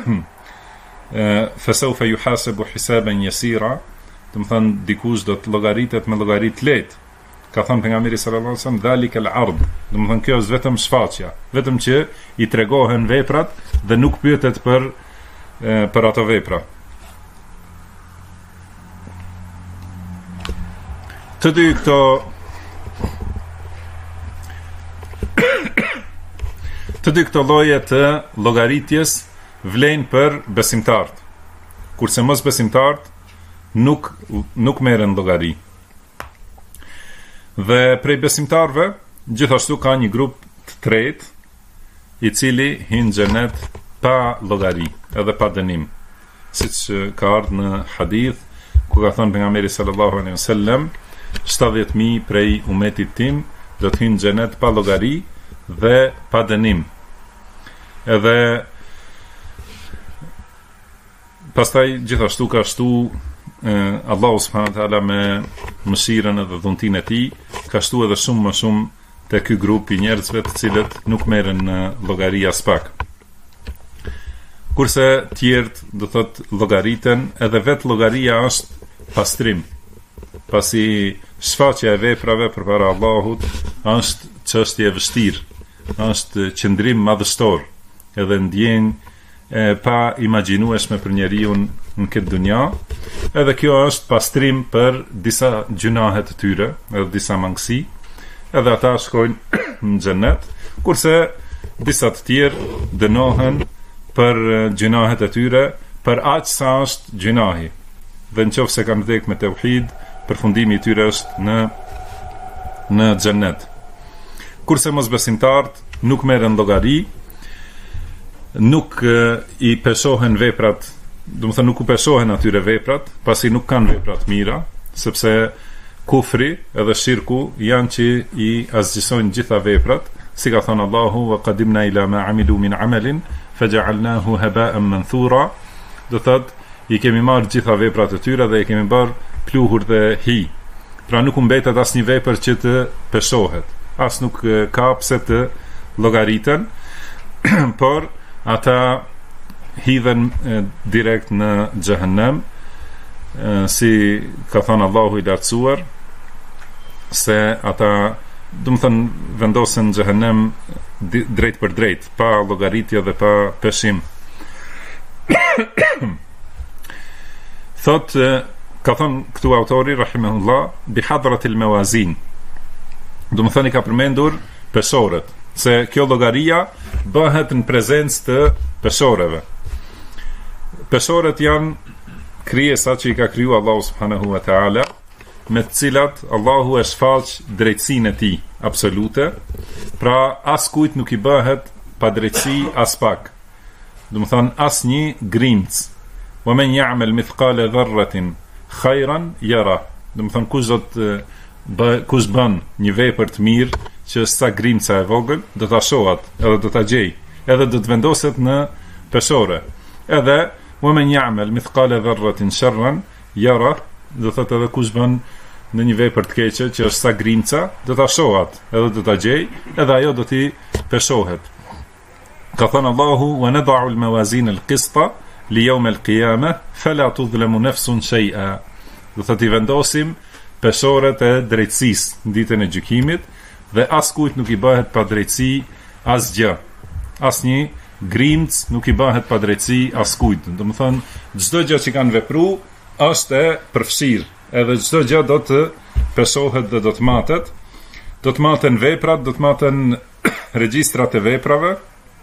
fasawfa yuhasabu hisaban yasira?" Do të thonë dikush do të llogaritet me llogari të lehtë. Ka thënë pejgamberi sallallahu alaihi wasallam: "Dhalika al-ard." Do të thonë kjo është vetëm shfaqja, vetëm që i tregohen veprat dhe nuk pyetet për ato vepra. Të dy këto lloje të llogaritjes vlen për besimtarët, kurse mos besimtarët nuk merren llogari. Dhe prej besimtarëve gjithashtu ka një grup të tretë i cili hyn në xhenet pa llogari edhe pa dënim, siç ka ardhur në hadith ku ka thënë pejgamberi sallallahu alaihi wasallam: 70.000 prej umetit tim do të hyjnë në xhenet pa llogari dhe pa dënim. Edhe pastaj gjithashtu ka shtu Allahu subhanahu wa taala me mëshirën edhe dhuntinë e tij, ka shtu edhe shumë më shumë te ky grup i njerëzve të cilët nuk merren në llogari as pak. Kurse tjerët do thot llogariten, edhe vet llogaria është pastrim. Pasi shfaqja e veprave përpara Allahut është çështje e vështirë, është qëndrim madhështor, edhe ndjenjë pa imagjinueshme për njeriu në këtë dunja, edhe kjo është pastrim për disa gjunahe të tyre, edhe disa mangësi, edhe ata shkojnë në xhenet, kurse disa të tjerë dënohen për gjunahet e tyre, për aq sa është gjunahi. Dhe nëse kanë vdekur me tauhid, përfundimi i tyre është në xhenet. Kurse mosbesimtarët nuk merren llogari, nuk i peshohen veprat, do të thënë nuk u peshohen atyre veprat, pasi nuk kanë vepra të mira, sepse kufri edhe shirku janë që i azgjësojnë gjitha veprat, si ka thënë Allahu wa qadimna ila ma amilu min amalin faja'alnahu haba'an manthura, do thotë i kemi marrë gjitha veprat e tyre dhe i kemi bërë pluhur dhe hi. Pra nuk u mbetet asnjë vepër që të peshohet, as nuk ka pse të llogariten, por ata hidhen direkt në xhehenem, si ka thënë Allahu i lartësuar, se ata do të thënë vendosen në xhehenem drejt për drejt, pa llogaritje dhe pa peshim. Thot, ka thënë këtu autori rahimahullah, bi hadratil mawazin, do të thënë i ka përmendur peshorët, se kjo llogaria bëhet në prezencë të peshorëve. Peshorët janë krijesa që i ka kriju Allahu subhanahu wa taala, me të cilat Allahu e shfaq drejtsinë e tij absolute, pra as kujt nuk i bëhet pa drejtësi as pak. Do të thonë asnjë grimc. Wa man ya'mal mithqala dharratin khayran yara. Do të thonë kush bën një vepër të mirë që sa grimca e vogël, do ta shohat, edhe do ta gjej, edhe do të vendoset në peshore. Edhe wa man ya'mal mithqala dharratin sharran yara, do thotë edhe kush bën në një vepër të keqe që është sa grimca, do ta shohat, edhe do ta gjej, edhe ajo do t'i peshohet. Ka thënë Allahu wa nad'u al-mawazin al-qista li yawm al-qiyamah fala tudhlamu nafsun shay'a. Do thotë i vendosim peshoret e drejtësisë në ditën e gjykimit dhe askujt nuk i bëhet pa drejtësi asgjë. Asnjë grimc nuk i bëhet pa drejtësi askujt. Do të thonë çdo gjë që kanë vepruar është e përfshirë, edhe çdo gjë do të peshohet dhe do të matet. Do të maten veprat, do të maten regjistrat e veprave,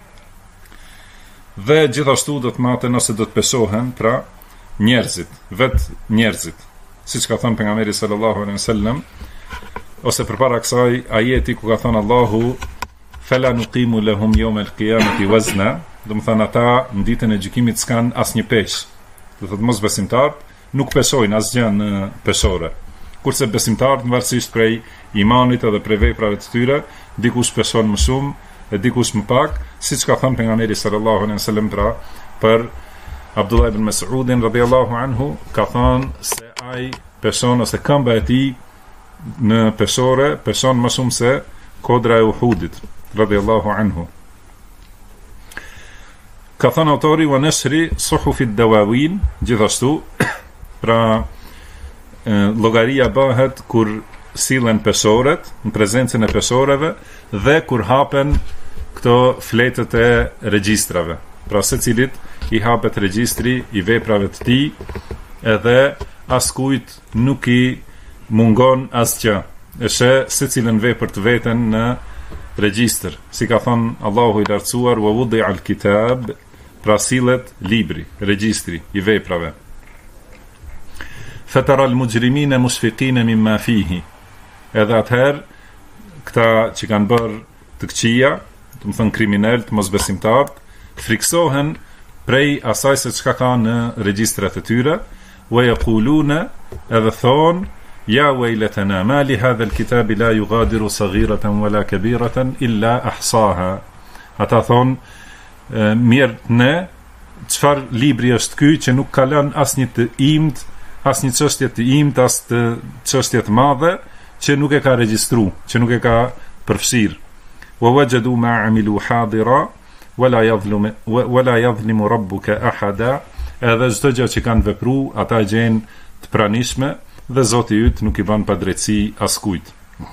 dhe gjithashtu do të maten ose do të peshohen pra njerëzit, vetë njerëzit. Siç ka thënë pejgamberi sallallahu alaihi wasallam, ose përpara kësaj ajeti ku ka thënë Allahu fala nuqimu lahum yawm al-qiyamati wazna, do të thonë ata në ditën e gjykimit s'kan asnjë pesh. Do thotë mosbesimtarët nuk peshojnë asgjë në peshore. Kurse besimtarët në varësisht prej imanit edhe prej veprave të tyre, dikush peshon më shumë e dikush më pak, siç ka thënë pejgamberi sallallahu alaihi wasallam për Abdullah ibn Mas'udin radhiyallahu anhu, ka thënë se ai peshon ose këmba e tij në peshore peshon më shumë se kodra e Uhudit radhiyallahu anhu. Ka thënë autori wa nashri suhufid dawawin, gjithashtu pra llogaria bëhet kur sillen peshoret në prezencën e peshoreve dhe kur hapen këto fletët e regjistrave. Pra secilit i hapet regjistri i veprave të tij, edhe askujt nuk i mungon asgjë. E sheh secilën vepër të veten në regjistër. Si ka thënë Allahu i lartësuar wa wudi'a al-kitab, pra sillet libri, regjistri i veprave. Fatara al-mujrimina mushfiqina mimma fihi. Edhe atëherë këta që kanë bërë të këqija, do të thonë kriminalët, mosbesimtarët, friksohen prej asaj se çka ka në regjistrat e tyre, wa yaquluna, edhe thon Ja wejletena, ma li hadha l-kitabi la yugadiru saghiratan wala kabiratan illa ahsaha. Ata thon, mirë ne, çfar libri është ky që nuk ka lënë asnjë të imt, asnjë çështje të imt, as të çështje të madhe që nuk e ka regjistruar, që nuk e ka përfshir. Wa wajadu ma amilu hadira wala yadhlimu rabbuka ahada. Edhe çdo gjë që kanë vepruar, ata gjejnë të pranishme dhe Zoti yt nuk i bën padrejtësi askujt.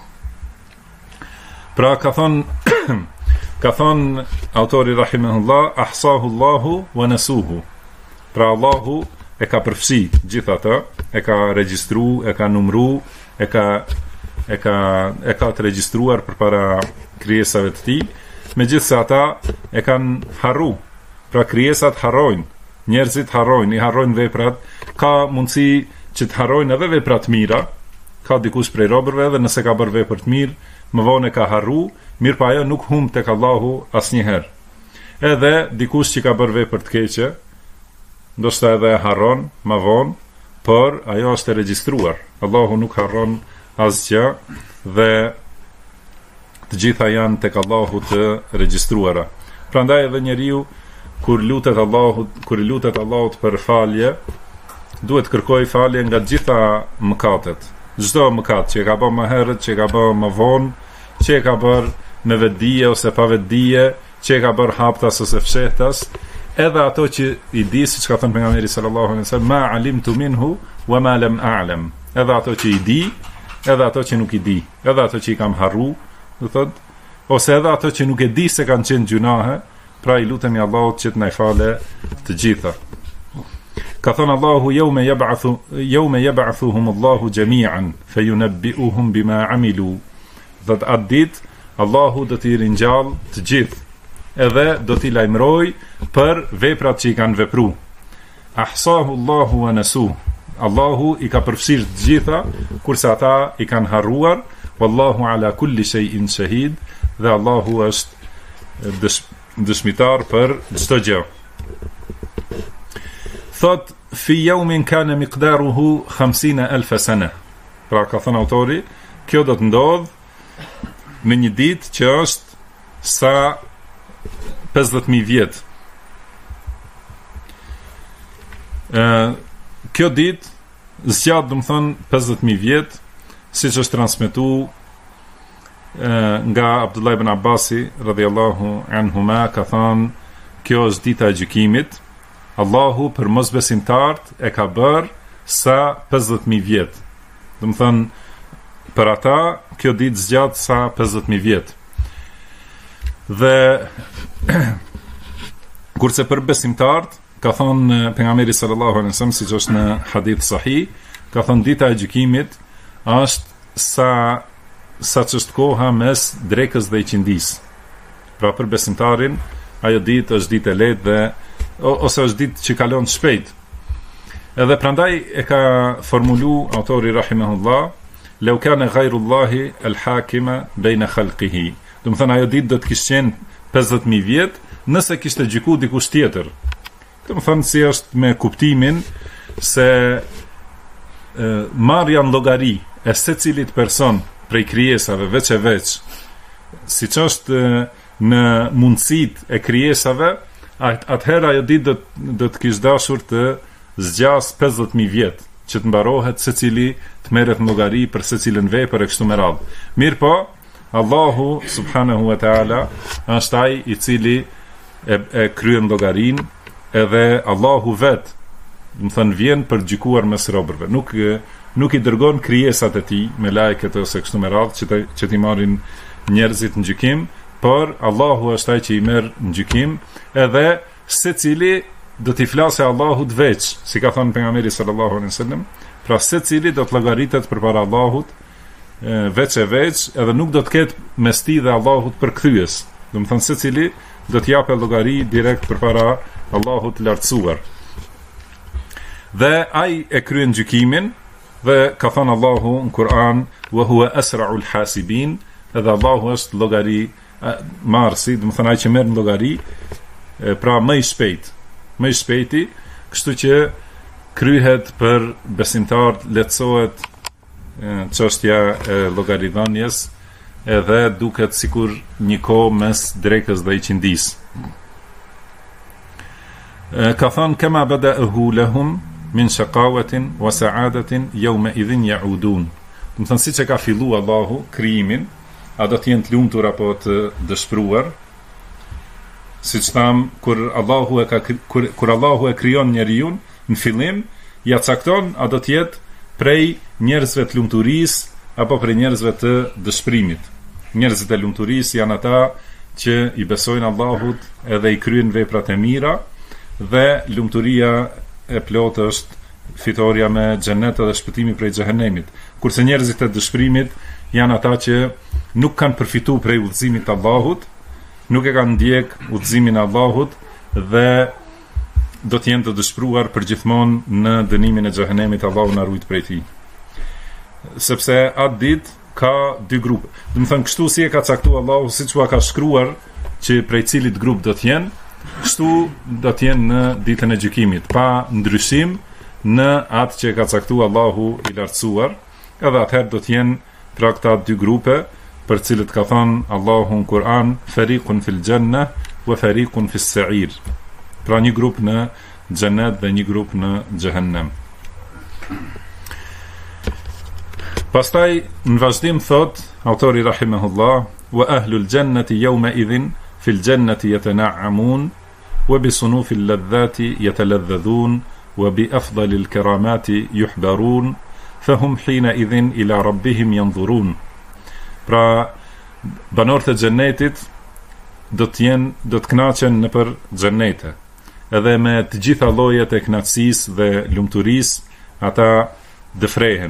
Pra ka thon autori rahimahullah, ahsahu Allahu wa nasuhu. Pra Allahu e ka përfshi gjithë atë, e ka regjistruar, e ka numëruar, e ka të regjistruar përpara krijesave të tij, megjithse ata e kanë harru. Pra krijesat harrojnë, njerëzit harrojnë, i harrojnë veprat, ka mundësi që të harrojnë edhe veprat mira, ka dikush prej robërve edhe nëse ka bërë vepër të mirë, më vonë e ka harru, mirë pa ajo nuk humb tek Allahu asnjëherë. Edhe dikush që ka bërë vepër të keqe, ndoshta edhe e harron më vonë, por ajo është e regjistruar. Allahu nuk harron asgjë dhe të gjitha janë tek Allahu të regjistruara. Prandaj edhe njeriu kur i lutet Allahut për falje, duhet kërkoj falje nga gjitha mëkatet. Çdo mëkat që e ka bërë më herët, që e ka bërë më vonë, që e ka bërë me vetdije ose pa vetdije, që e ka bërë haptas ose fshehtas, edhe ato që i di, siç ka thënë pejgamberi sallallahu alaihi wasallam, ma alimtu minhu wa ma lam a'lam. Edhe ato që i di, edhe ato që nuk i di, edhe ato që i kam harru, do thot, ose edhe ato që nuk e di se kanë qenë gjunahe, pra i lutemi Allahut që të na falë të gjitha. Ka thënë Allahu, yawma yab'athuhum Allahu jami'an fayunabbi'uhum bima 'amilu. Dhe atë ditë Allahu do t'i ringjall të gjithë, edhe do t'i lajmëroj për veprat që i kanë vepruar. Ahsahu Allahu wa nasuhu. Allahu i ka përfshirë të gjitha, kurse ata i kanë harruar. Wallahu ala kulli shay'in shahid. Dhe Allahu është dëshmitar për çdo gjë. Thot, fi yawmin kana miqdaruhu 50,000 sana. Pra ka thënë autori, kjo do të ndodh në një ditë që është sa 50,000 vjet. Kjo ditë zgjat, do të thënë 50,000 vjet, siç është transmetuar nga Abdullah ibn Abbasi radhiyallahu anhuma, ka thënë, kjo është dita e gjykimit. Allahu për mosbesimtarët e ka bërë sa 50,000 vjet. Do të thënë, për ata kjo ditë zgjat sa 50,000 vjet. Dhe kurse për besimtarët, ka thonë pejgamberi sallallahu alaihi wasallam, siç është në hadith sahih, ka thonë dita e gjykimit është sa ç'është koha mes drekës dhe qindis. Pra për besimtarin ajo ditë është ditë e lehtë dhe ose është ditë që kalon shpejt. Edhe prandaj e ka formulu autori rahimahullah, law kana ghayrullahi al-hakima bayna khalqihi. Do të thënë ajo ditë do të kishte qenë 50,000 vjet nëse kishte gjykuar dikush tjetër. Do të thënë si është me kuptimin se marrjan llogari e secilit person prej krijesave veç e veç, siç është në mundësitë e krijesave, atëherë ajo ditë do të kishte dashur të zgjas 50,000 vjet, që të mbarohet secili të merret llogari për secilën vepër e kështu me radhë. Mirë po, Allahu subhanahu wa taala është ai i cili e kryen llogarin, edhe Allahu vet, do të thënë, vjen për gjykuar mes robërve. Nuk i dërgon krijesat e tij me lajket ose kështu me radhë që t'i marrin njerëzit në gjykim, por Allahu është ai që i merr në gjykim, edhe secili do t'i flasë Allahut veç, si ka thënë pejgamberi sallallahu alaihi wasallam. Pra secili do të llogaritet përpara Allahut veç e veç, edhe nuk do të ketë mes tij dhe Allahut përkthyes. Do të thënë secili do të japë llogari direkt përpara Allahut lartësuar. Dhe ai e kryen gjykimin, dhe ka thënë Allahu në Kur'an, wa huwa asra'ul hasibin, edhe Allahu është llogari marrësi, do të thënë ai që merr llogari, pra më i shpejti, kështu që kryhet për besimtarët, lehtësohet çështja e llogaridhënies, edhe duket sikur një kohë mes drekës dhe iqindis. Ka thënë kema bada'ahu lahum min shaqawatin wa sa'adatin yawma idhin ya'udun. Do të thënë siç e ka filluar Allahu krijimin, a do të jenë të lumtur apo të dëshpëruar? Siç tham, kur Allahu e krijon njeriu në fillim, ja cakton a do të jetë prej njerëzve të lumturisë apo prej njerëzve të dëshpërimit. Njerëzit e lumturisë janë ata që i besojnë Allahut edhe i kryejnë veprat e mira, dhe lumturia e plotë është fitoria me xhenet dhe shpëtimi prej xhehenemit. Kurse njerëzit e dëshpërimit janë ata që nuk kanë përfituar prej udhëzimit të Allahut, nuk e kanë ndjek udhëzimin e Allahut dhe do të jenë të dëshpëruar përgjithmonë në dënimin e xhehenemit. Allahu na ruaj prej tij. Sepse atë ditë ka dy grupe. Do të thënë kështu si e ka caktuar Allahu, siç u ka shkruar që prej cilit grup do të jenë, kështu do të jenë në ditën e gjykimit, pa ndryshim në atë që ka caktuar Allahu i lartësuar. Edhe atëherë do të jenë pra këta dy grupe, për cilët ka thënë Allahu në Kur'an, fariqun fil janna wa fariqun fis sa'ir. Pra një grup në xhenet dhe një grup në xhehenem. Pastaj në vazhdim thot autori rahimahullah, wa ahlul jannati yawma idhin fil jannati yatana'amun wa bi sunufil ladhati yataladhadhun wa bi afdalil karamati yuhbarun fahum hina idhin ila rabbihim yanzurun. Pra banorët e xhenetit do të kënaqen nëpër xhenete, edhe me të gjitha llojet e kënaqësisë dhe lumturisë ata dëfrehen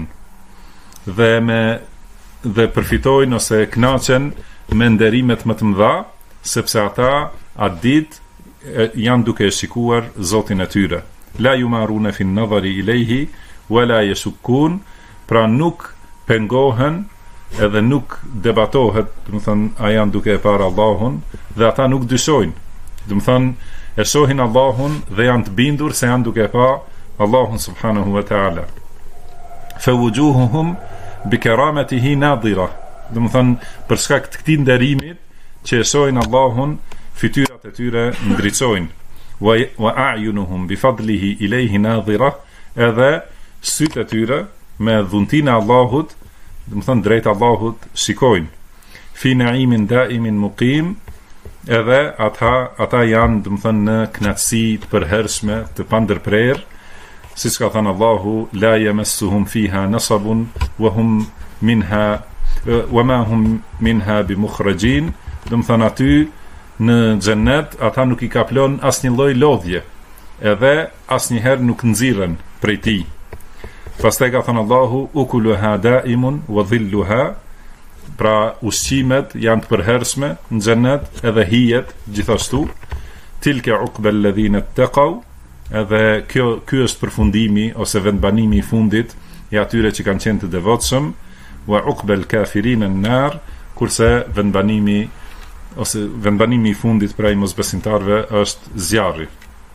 dhe përfitojnë ose kënaqen me nderimet më të mëdha, sepse ata atë ditë janë duke e shikuar Zotin e tyre. La yumaruna fi an-nadhari ilayhi wala yashukun, pra nuk pengohen edhe nuk debatohet, do të thënë a janë duke e parë Allahun, dhe ata nuk dyshojnë. Do të thënë e shohin Allahun dhe janë të bindur se janë duke e parë Allahun subhanahu wa ta'ala. Fa wujuhuhum bi karamatihi nadira. Do të thënë për shkak të këtij nderimit që e shohin Allahun, fytyrat e tyre ndriçojnë. Wa a'yunuhum bi fadlihi ilayhi nadira, edhe sytë e tyre me dhuntinë e Allahut, do të thënë drejt Allahut shikojnë. Fi na'imin da'imin muqim, edhe ata janë, do të thënë në kënaqësi të përhershme, të pandërprerë, siç ka thënë Allahu, la yamassuhum fiha nasabun wa hum minha wa ma hum minha bimukhrajin. Do të thënë aty në xhennet ata nuk i kaplon asnjë lloj lodhje, edhe asnjëherë nuk nxirren prej tij. Pastaj ka thënë Allahu, ukuluha da'imun wa dhilluha, pra ushqimet janë të përhershme në xhennet, edhe hijet gjithashtu. Tilka uqba alladhina ittaqaw, edhe ky është përfundimi ose vendbanimi i fundit i atyre që kanë qenë të devotshëm. Wa uqba al-kafirin an-nar, kurse vendbanimi i fundit pra i mosbesimtarëve është zjarri.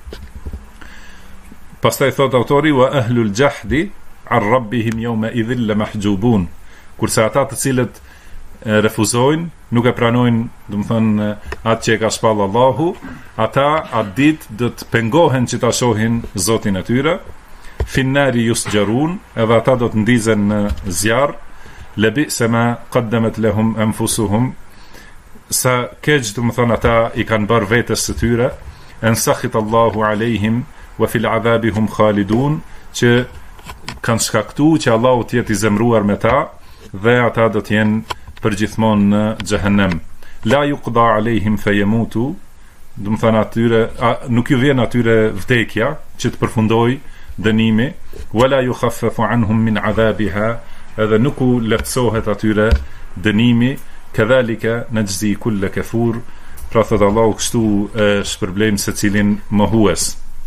Pastaj thot autori, wa ahlul jahdi ar rabbihim yawma idhil lamahjubun, kurse ata të cilët refuzojnë, nuk e pranojnë, do të thënë atë që e ka shpall Allahu, ata atë ditë do të pengohen që ta shohin Zotin e tyre. Finnari yusjarun, edhe ata do të ndizen në zjarr. Labi'sa ma qaddamat lahum anfusuhum, sa keq, do të thënë ata i kanë bërë vetes së tyre. En sakhit Allahu alejhim wa fil adhabihum khalidun, që kanë shkaktuar që Allahu të jetë i zemruar me ta, dhe ata do të jenë përgjithmonë në xhehenem. La yuqda alejhim fayamutu, do të thënë atyre nuk ju vjen atyre vdekja që të përfundoj dënimi. Wala yukhaffafu anhum min adhabiha, edhe nuk u lehtësohet atyre dënimi. Kadhalika najzi kull kafur, pra thot Allahu kështu shpërblejmë secilin mohues.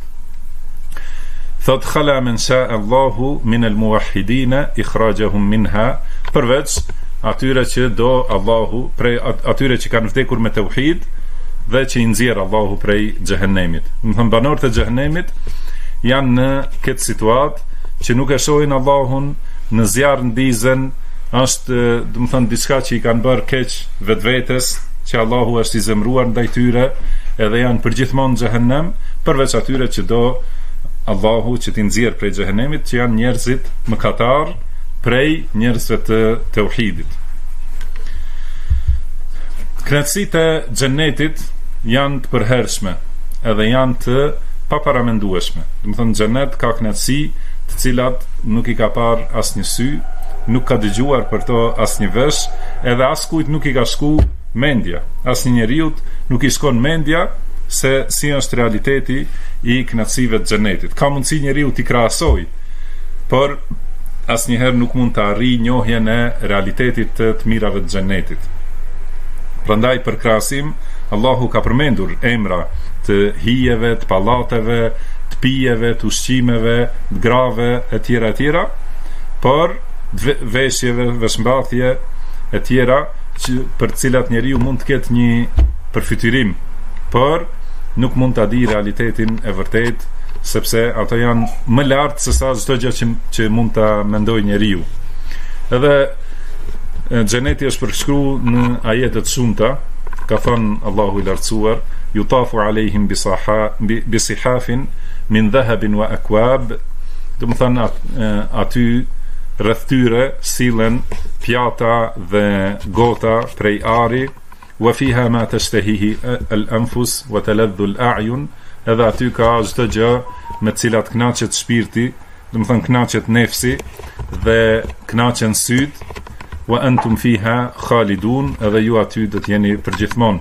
Thot khala men sha Allahu min al-muwahhidin ikhrajahum minha, përveç atyre që do Allahu, prej atyre që kanë vdekur me tauhid dhe që i nxjerr Allahu prej xhehenemit. Do të thënë banorët e xhehenemit janë në këtë situatë që nuk e shohin Allahun në zjarr ndizën, është, do të thënë, diçka që i kanë bërë keq vetvetes, që Allahu është i zemruar ndaj tyre, edhe janë përgjithmonë në xhehenem, përveç atyre që do Allahu që t'i nxjerr prej xhehenemit, që janë njerëzit mëkatar prej njerëzve të tauhidit. Kënaqësitë e xhenetit janë të përhershme, edhe janë të paparamendueshme. Do të thënë, xhenet ka kënaqësi të cilat nuk i ka parë asnjë sy, nuk ka dëgjuar për to asnjë vesh, edhe askujt nuk i ka shku mendja. Asnjë njeriu nuk i shkon mendja se si është realiteti i kënaqësive të xhenetit. Ka mundësi njeriu t'i krahasoj, por asnjëherë nuk mund të arrijë njohjen e realitetit të mirave të xhenetit. Prandaj për krahasim, Allahu ka përmendur emra të hijeve, të pallateve, të pijeve, të ushqimeve, të grave, e tjera, por veshjeve, veshmbathje, e tjera, që për cilat njeriu mund të ketë një përfytyrim, por nuk mund ta di realitetin e vërtet, sepse ato janë më lart se sa çdo gjë që mund ta mendojë njeriu. Edhe xheneti është përshkruar në ajete të shumta, ka thënë Allahu i lartësuar: yutafu alejhim bisihafin min dhahabin wa akwab. Do të thënë, aty rreth tyre sillen pjata dhe gota prej ari, wa fiha ma tashtahihi al-anfus wa taladdu al-a'yun. Edhe aty ka çdo gjë me të cilat kënaqet shpirti, do të thënë kënaqet nefsi dhe kënaqen syt, wa antum fiha khalidun, edhe ju aty do të jeni përgjithmonë.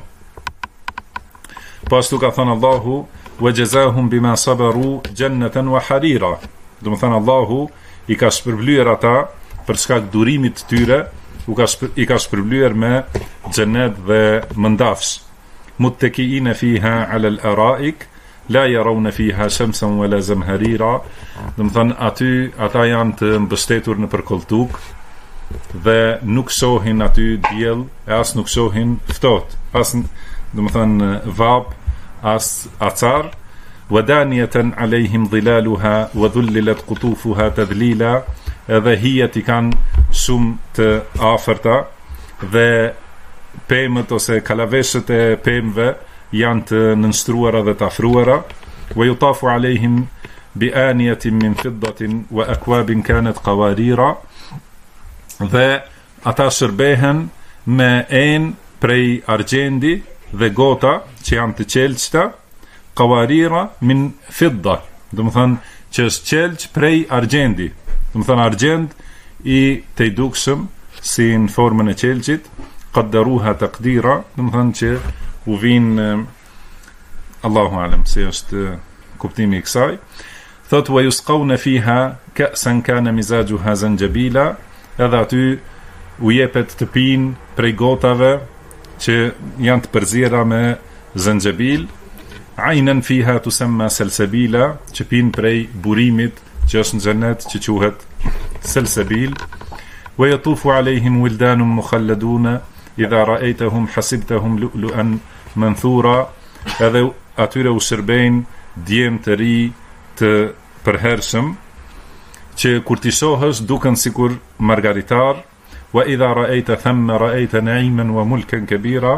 Pashtu ka thënë Allahu: wa jazahum bima sabaru jannatan wa harira. Do të thënë, Allahu i ka shpërblyer ata për shkak durimit të tyre, i ka shpërblyer me xhenet dhe mëndafsh. Muttakiina fiha ala al-ara'ik la yarawna fiha shamsan wala zamharira. Do të thënë, aty ata janë të mbështetur në koltuk dhe nuk shohin aty diell, e as nuk shohin ftohtë, as do të thënë vap, as acar. Wadaniyatan alejhim dhilaluha wa dhullilat qutufuha tadhlila. Edhe hijet i kanë shumë të afërta dhe pemët ose kalaveshët e pemëve janë të nënshtruara dhe të afruara. Wa yutafu alejhim bi aniyatin min fiddatin wa akwabin kanat qawarira. Dhe ata shërbehen me enë prej argjendi dhe gota që janë të qelçta, qawarira min fidda, do të thënë që është qelç prej argjendi, do të thënë argjend i të dukshëm si në formën e qelçit, qaddaruha taqdira, do të thënë që u vinë, Allahu alem si është kuptimi i kësaj. Thot: wa yusqawna fiha ka'san kana mizajuha zanjabila. Edhe aty u jepet të pinë prej gotave që janë të përziera me zanjabil. Aynan fiha tusamma salsabila, që pinë prej burimit që është në xhenet që quhet salsabil. Wa yatufu alejhim wildanun mukhalladuna idha ra'aytahum hasibtahum lu'lu'an manthura. Edhe atyre u shërbejnë djem të ri të përhershëm, që kur t'i shohësh duken sikur margaritar. Wa idha ra'ayta thamma ra'ayta na'iman wa mulkan kabira.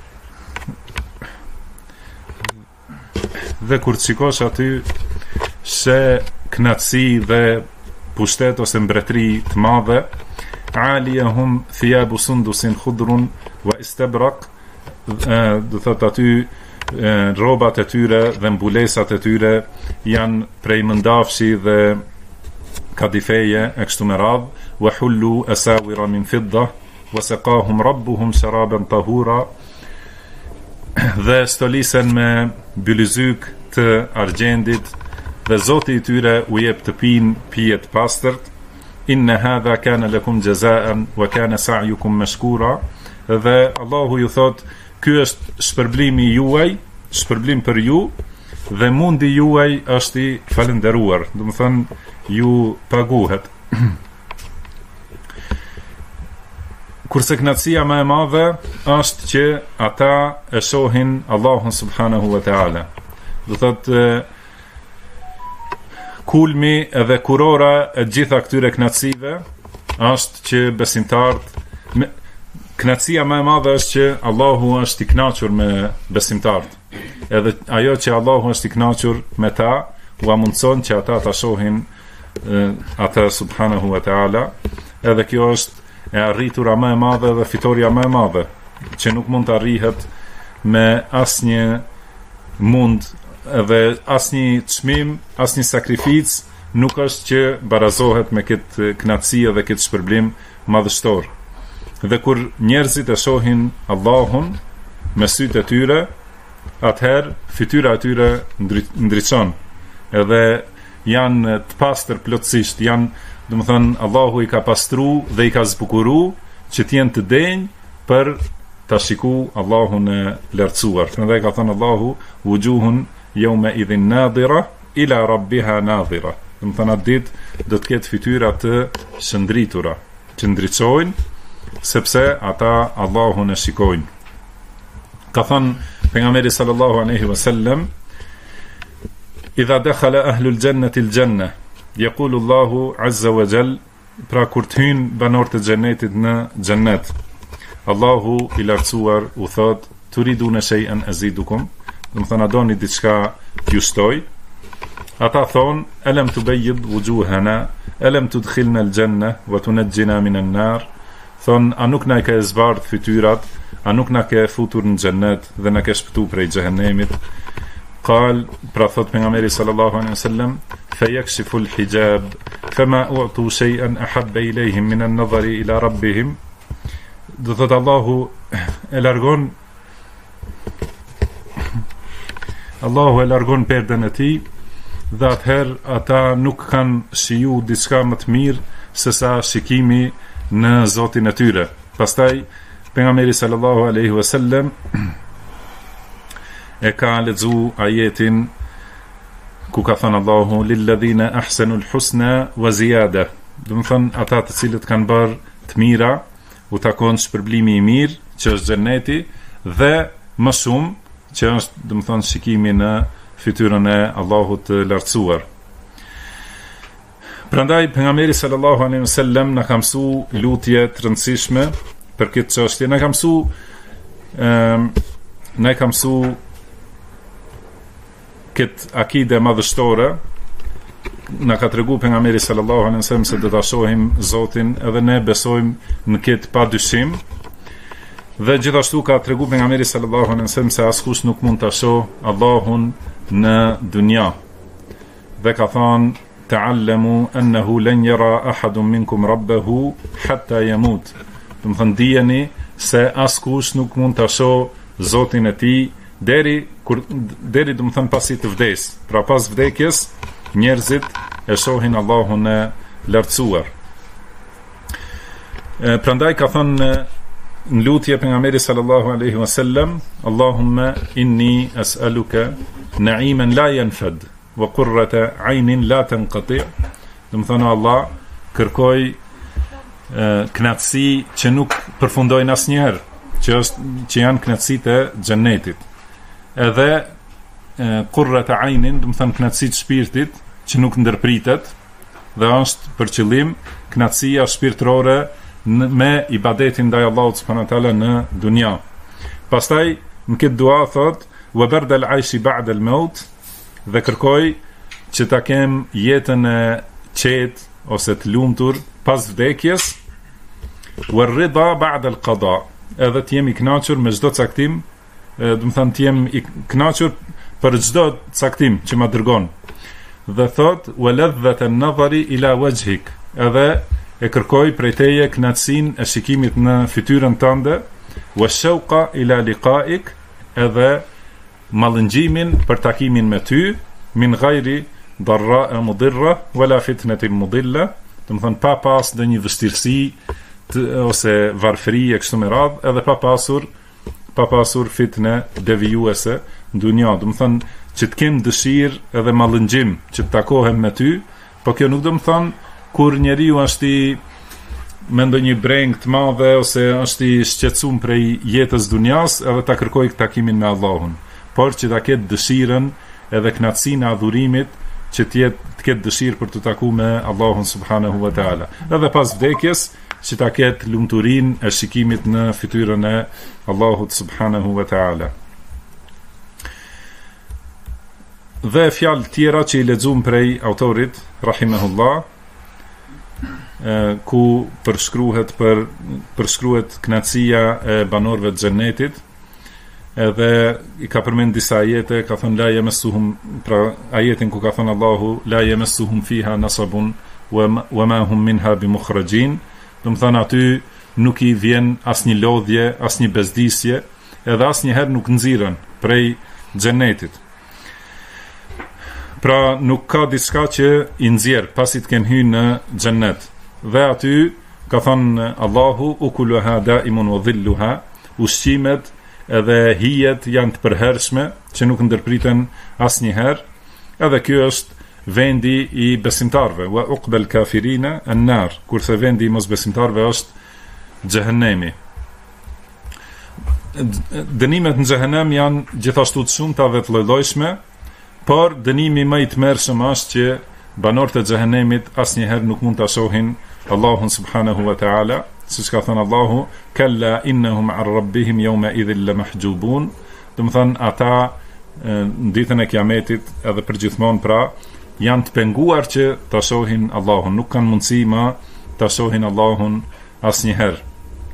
Dhe kur të shikosh aty se kënaqësi dhe pushtet ose mbretëri të madhe. Aliyahum thiyabu sundusin khudrun wa istabraq. Do thot aty rrobat e tyre dhe mbulesat e tyre janë prej mëndafshi dhe kadifeje e kështu me radh. Wa hullu asawira min fidda wa saqahum rabbuhum sharaban tahura. Dhe stolisen me bylyzyk të argjendit dhe Zoti i tyre u jep të pinë pije të pastërt. Inna hadha kana lakum jazaan wa kana sa'yukum mashkura. Dhe Allahu ju thot: ky është shpërblimi juaj, shpërblim për ju, dhe mundi juaj është i falënderuar, do të thënë ju paguhet. Kurse kënaqësia më e madhe është që ata e shohin Allahun subhanahu wa taala. Do thotë kulmi edhe kurora e gjitha këtyre knatësive është që besimtarët, knatësia më e madhe është që Allahu është i kënaqur me besimtarët. Edhe ajo që Allahu është i kënaqur me ta, u mundson që ata ta shohin atë subhanahu wa ta'ala. Edhe kjo është e arritura më e madhe dhe fitoria më e madhe, që nuk mund të arrihet me asnjë mund edhe asnjë çmim, asnjë sakrificë nuk është që barazohet me këtë kënaqësi dhe këtë shpërblim madhështor. Dhe kur njerëzit e shohin Allahun me sytë e tyre, atëherë fytyra e tyre ndriçon, edhe janë të pastër plotësisht, domethënë Allahu i ka pastru dhe i ka zbukuru që të jenë të denj për ta shiku Allahun e lartësuar. Prandaj ka thënë Allahu: wujuhun yawma idhin nadira ila rabbiha nadira. Domethënë atë ditë do të ketë fytyra të shëndritura, që ndriçojnë sepse ata Allahun e shikojnë. Ka thënë pejgamberi sallallahu alaihi wasallam: idha dakhala ahlul jannati al-janna yaqulu Allahu azza wa jall, pra kur të hyjnë banorët e xhenetit në xhennet, Allahu i lartësuar u thot: turiduna shay'an azidukum, do të thonë a doni diçka t'ju shtoj? Ata thon: alam tubayyid wujuhana alam tudkhilna al-janna wa tunajjina min an-nar, thon a nuk na ke zbardh fytyrat, a nuk na ke futur në xhennet dhe na ke shpëtu prej xhehenemit? Qal, pra thot pejgamberi sallallahu alaihi wasallam: fayakshifu al-hijab fama u'tu shay'an ahabba ilayhim min an-nazari ila rabbihim. Do thot Allahu e largon perden e tij, dhe atëherë ata nuk kanë shiju diçka më të mirë se sa shikimi në Zotin e tyre. Pastaj pejgamberi sallallahu alaihi wasallam e ka lexu ajetin ku ka thënë Allahu: lilladhina ahsanul husna wa ziyada. Do të thonë ata të cilët kanë bërë të mira u takon shpërblimi i mirë, që është xheneti, dhe më shumë, që është, do të thonë, shikimi në fytyrën e Allahut të lartësuar. Prandaj pejgamberi sallallahu alaihi wasallam na ka mësuar lutje të rëndësishme për këtë çështje. Na ka mësuar këtë akide madhështore. Na ka tregu pejgamberi sallallahu alaihi wasallam se do ta shohim Zotin, edhe ne besojmë në këtë pa dyshim. Dhe gjithashtu ka tregu pejgamberi sallallahu alaihi wasallam se askush nuk mund ta shohë Allahun në dunja. Dhe ka thënë: ta'allamu annahu lan yara ahadun minkum rabbahu hatta yamut. Do të thënë dijeni se askush nuk mund ta shohë Zotin e tij deri do të thënë pasi të vdes. Pra pas vdekjes njerëzit e shohin Allahun e lartësuar. Prandaj ka thënë në lutje pejgamberi sallallahu alaihi wasallam: Allahumma inni as'aluka na'iman la yanfad wa qurrata 'aynin la tanqati'. Do të thonë Allah, kërkoj kënaqësi që nuk përfundojnë asnjëherë, që janë kënaqësitë e xhennetit. Edhe qurrata 'aynin, do të thonë kënaqësi të shpirtit që nuk ndërpritet, dhe është për qëllim kënaqësia shpirtërore me ibadetin ndaj Allahut subhanahu wa taala në dunja. Pastaj në këtë dua thot: wa barda al-aishi ba'da al-maut, dhe kërkoj që ta kem jetën e qetë ose të lumtur pas vdekjes, wa ar-ridha ba'da al-qada, edhe të jem i kënaqur me çdo caktim, do të thënë të jem i kënaqur për çdo caktim që ma dërgon. Dhe thot: wa ladhata an-nazari ila wajhik, edhe e kërkoj prej teje kënaqësinë e shikimit në fytyrën tënde, wa shauqa ila liqa'ik, edhe mallëngjimin për takimin me ty, min ghayri darra'a mudirra wala fitnatin mudilla, do të thënë pa pas ndonjë vështirësi ose varfëri e kështu me radhë, edhe pa pasur fitne devijuese në dunja. Do të thënë që të kem dëshirë edhe mallëngjim që të takohem me ty, po kjo nuk do të thonë kur njeriu është i me ndonjë breng të madhe ose është i shqetësuar prej jetës dunjas, edhe ta kërkoj takimin me Allahun, por që ta ketë dëshirën edhe kënaqësinë e adhurimit që të ketë dëshirë për të takuar me Allahun subhanahu wa taala. Edhe pas vdekjes që ta ketë lumturinë e shikimit në fytyrën e Allahut subhanahu wa taala. Dhe fjalë tjera që i lexuam prej autorit rahimahullah, ku përshkruhet kënaqësia e banorëve të xhenetit, edhe i ka përmend disa ajete, ka thënë la yamassuhum, pra ajetin ku ka thënë Allahu la yamassuhum fiha nasabun wa ma hum minha bimukhrajin, do të thonë aty nuk i vjen asnjë lodhje, asnjë bezdisje, edhe asnjëherë nuk nxiren prej xhenetit. Pra nuk ka diçka që i nxjerr pasi të kenë hyrë në xhenet. Dhe aty ka thënë Allahu ukuluha daimun wa dhilluha, ushqimet edhe hijet janë të përhershme që nuk ndërpriten asnjëherë, edhe kjo është vendi i besimtarve, wa uqbal kafirina an-nar, kurse vendi i mosbesimtarve është xhehenemi. Dënimet në xhehenem janë gjithashtu të shumta dhe të lloj-llojshme, por dënimi më i tmerrshëm është që banorët e xhehenemit asnjëherë nuk mund ta shohin Allahun subhanahu wa ta'ala, siç ka thënë Allahu, kalla innahum an rabbihim yawma idhil lamahjubun, do të thonë ata në ditën e kiametit edhe përgjithmonë pra janë të penguar që ta shohin Allahun, nuk kanë mundësi më ta shohin Allahun asnjëherë.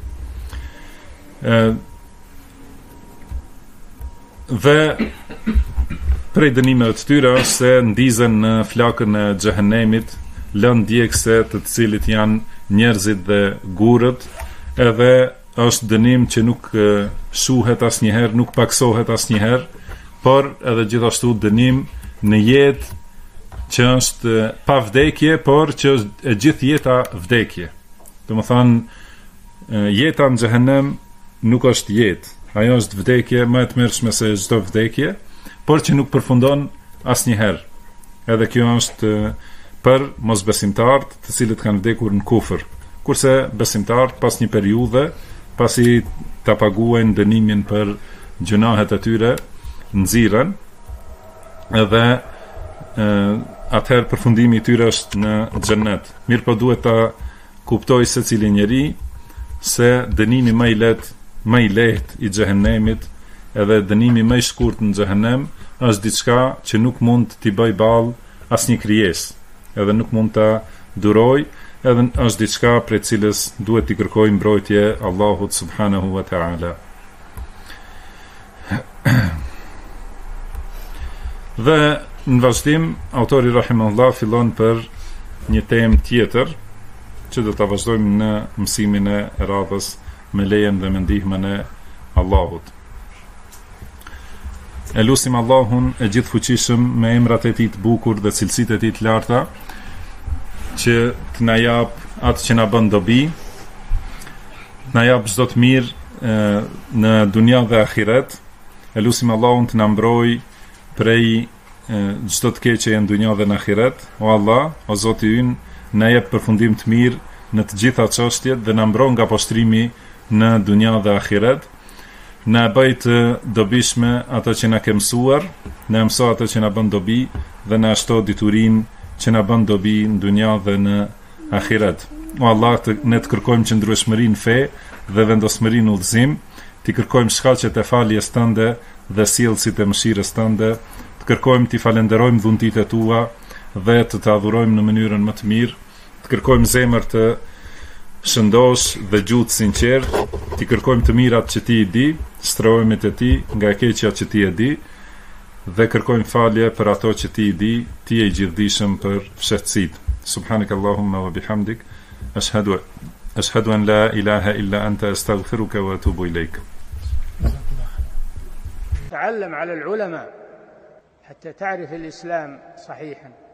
Dhe prej dënimeve të tyre është se ndizen në flakën e xhehenemit lënë djegëse të cilit janë njerëzit dhe gurët, edhe është dënim që nuk shuhet asnjëherë, nuk paksohet asnjëherë, por edhe gjithashtu dënim në jetë që është pa vdekje, por që është e gjithë jeta vdekje. Domethënë jeta në xhehenem nuk është jetë, ajo është vdekje më e tmerrshme se çdo vdekje, por që nuk përfundon asnjëherë. Edhe kjo është për mosbesimtarët të cilët kanë vdekur në kufër, kurse besimtarët pas një periudhe, pasi ta paguajnë dënimin për gjunahet e tyre, nxiren, edhe atëherë përfundimi i tyre është në xhennet. Mirë po duhet ta kuptojë secili njeri se dënimi më i lehtë i xhehenemit, edhe dënimi më i shkurt në xhehenem është diçka që nuk mund t'i bëj ballë asnjë krijesë, edhe nuk mund ta duroj, edhe është diçka për cilës duhet t'i kërkoj mbrojtje Allahut subhanahu wa ta'ala. Dhe në vazhdim, autori rahimahullah fillon për një temë tjetër që do ta vazhdojmë në mësimin e radhës me lejen dhe me ndihmën e Allahut. E lusim Allahun e gjithfuqishëm me emrat e tij të bukur dhe cilësitë e tij të larta, që të na jap atë që na bën dobi, na jap çdo të mirë në dunja dhe ahiret. E lusim Allahun të na mbrojë prej çdo të keqe në dunja dhe në ahiret. O Allah, o Zoti ynë, na jep përfundim të mirë në të gjitha çështjet dhe na mbron nga poshtrimi në dunja dhe ahiret. Na bëj të dobishme ato që na ke mësuar, na mëso ato që na bën dobi dhe na shto diturinë që na bën dobi në dunja dhe në ahiret. O Allah, ne të kërkojmë qëndrueshmërinë në fe dhe vendosmërinë në udhëzim, të kërkojmë shkaqet e faljes tënde dhe sjellësit e mëshirës tënde, të kërkojmë të falenderojmë dhuntitë tua dhe të adhurojmë në mënyrën më të mirë, të kërkojmë zemër të shëndosh dhe gjuhë sinqert, të kërkojmë të mirat që ti i di, strohemi te ti nga e keqja që ti e di, dhe kërkojmë falje për ato që ti i di, ti e i gjithdijshëm për fshehtësitë. Subhanak Allahumma wa bihamdik, ashhadu an la ilaha illa anta astaghfiruka wa atubu ilayk. تعلم على العلماء حتى تعرف الإسلام صحيحا.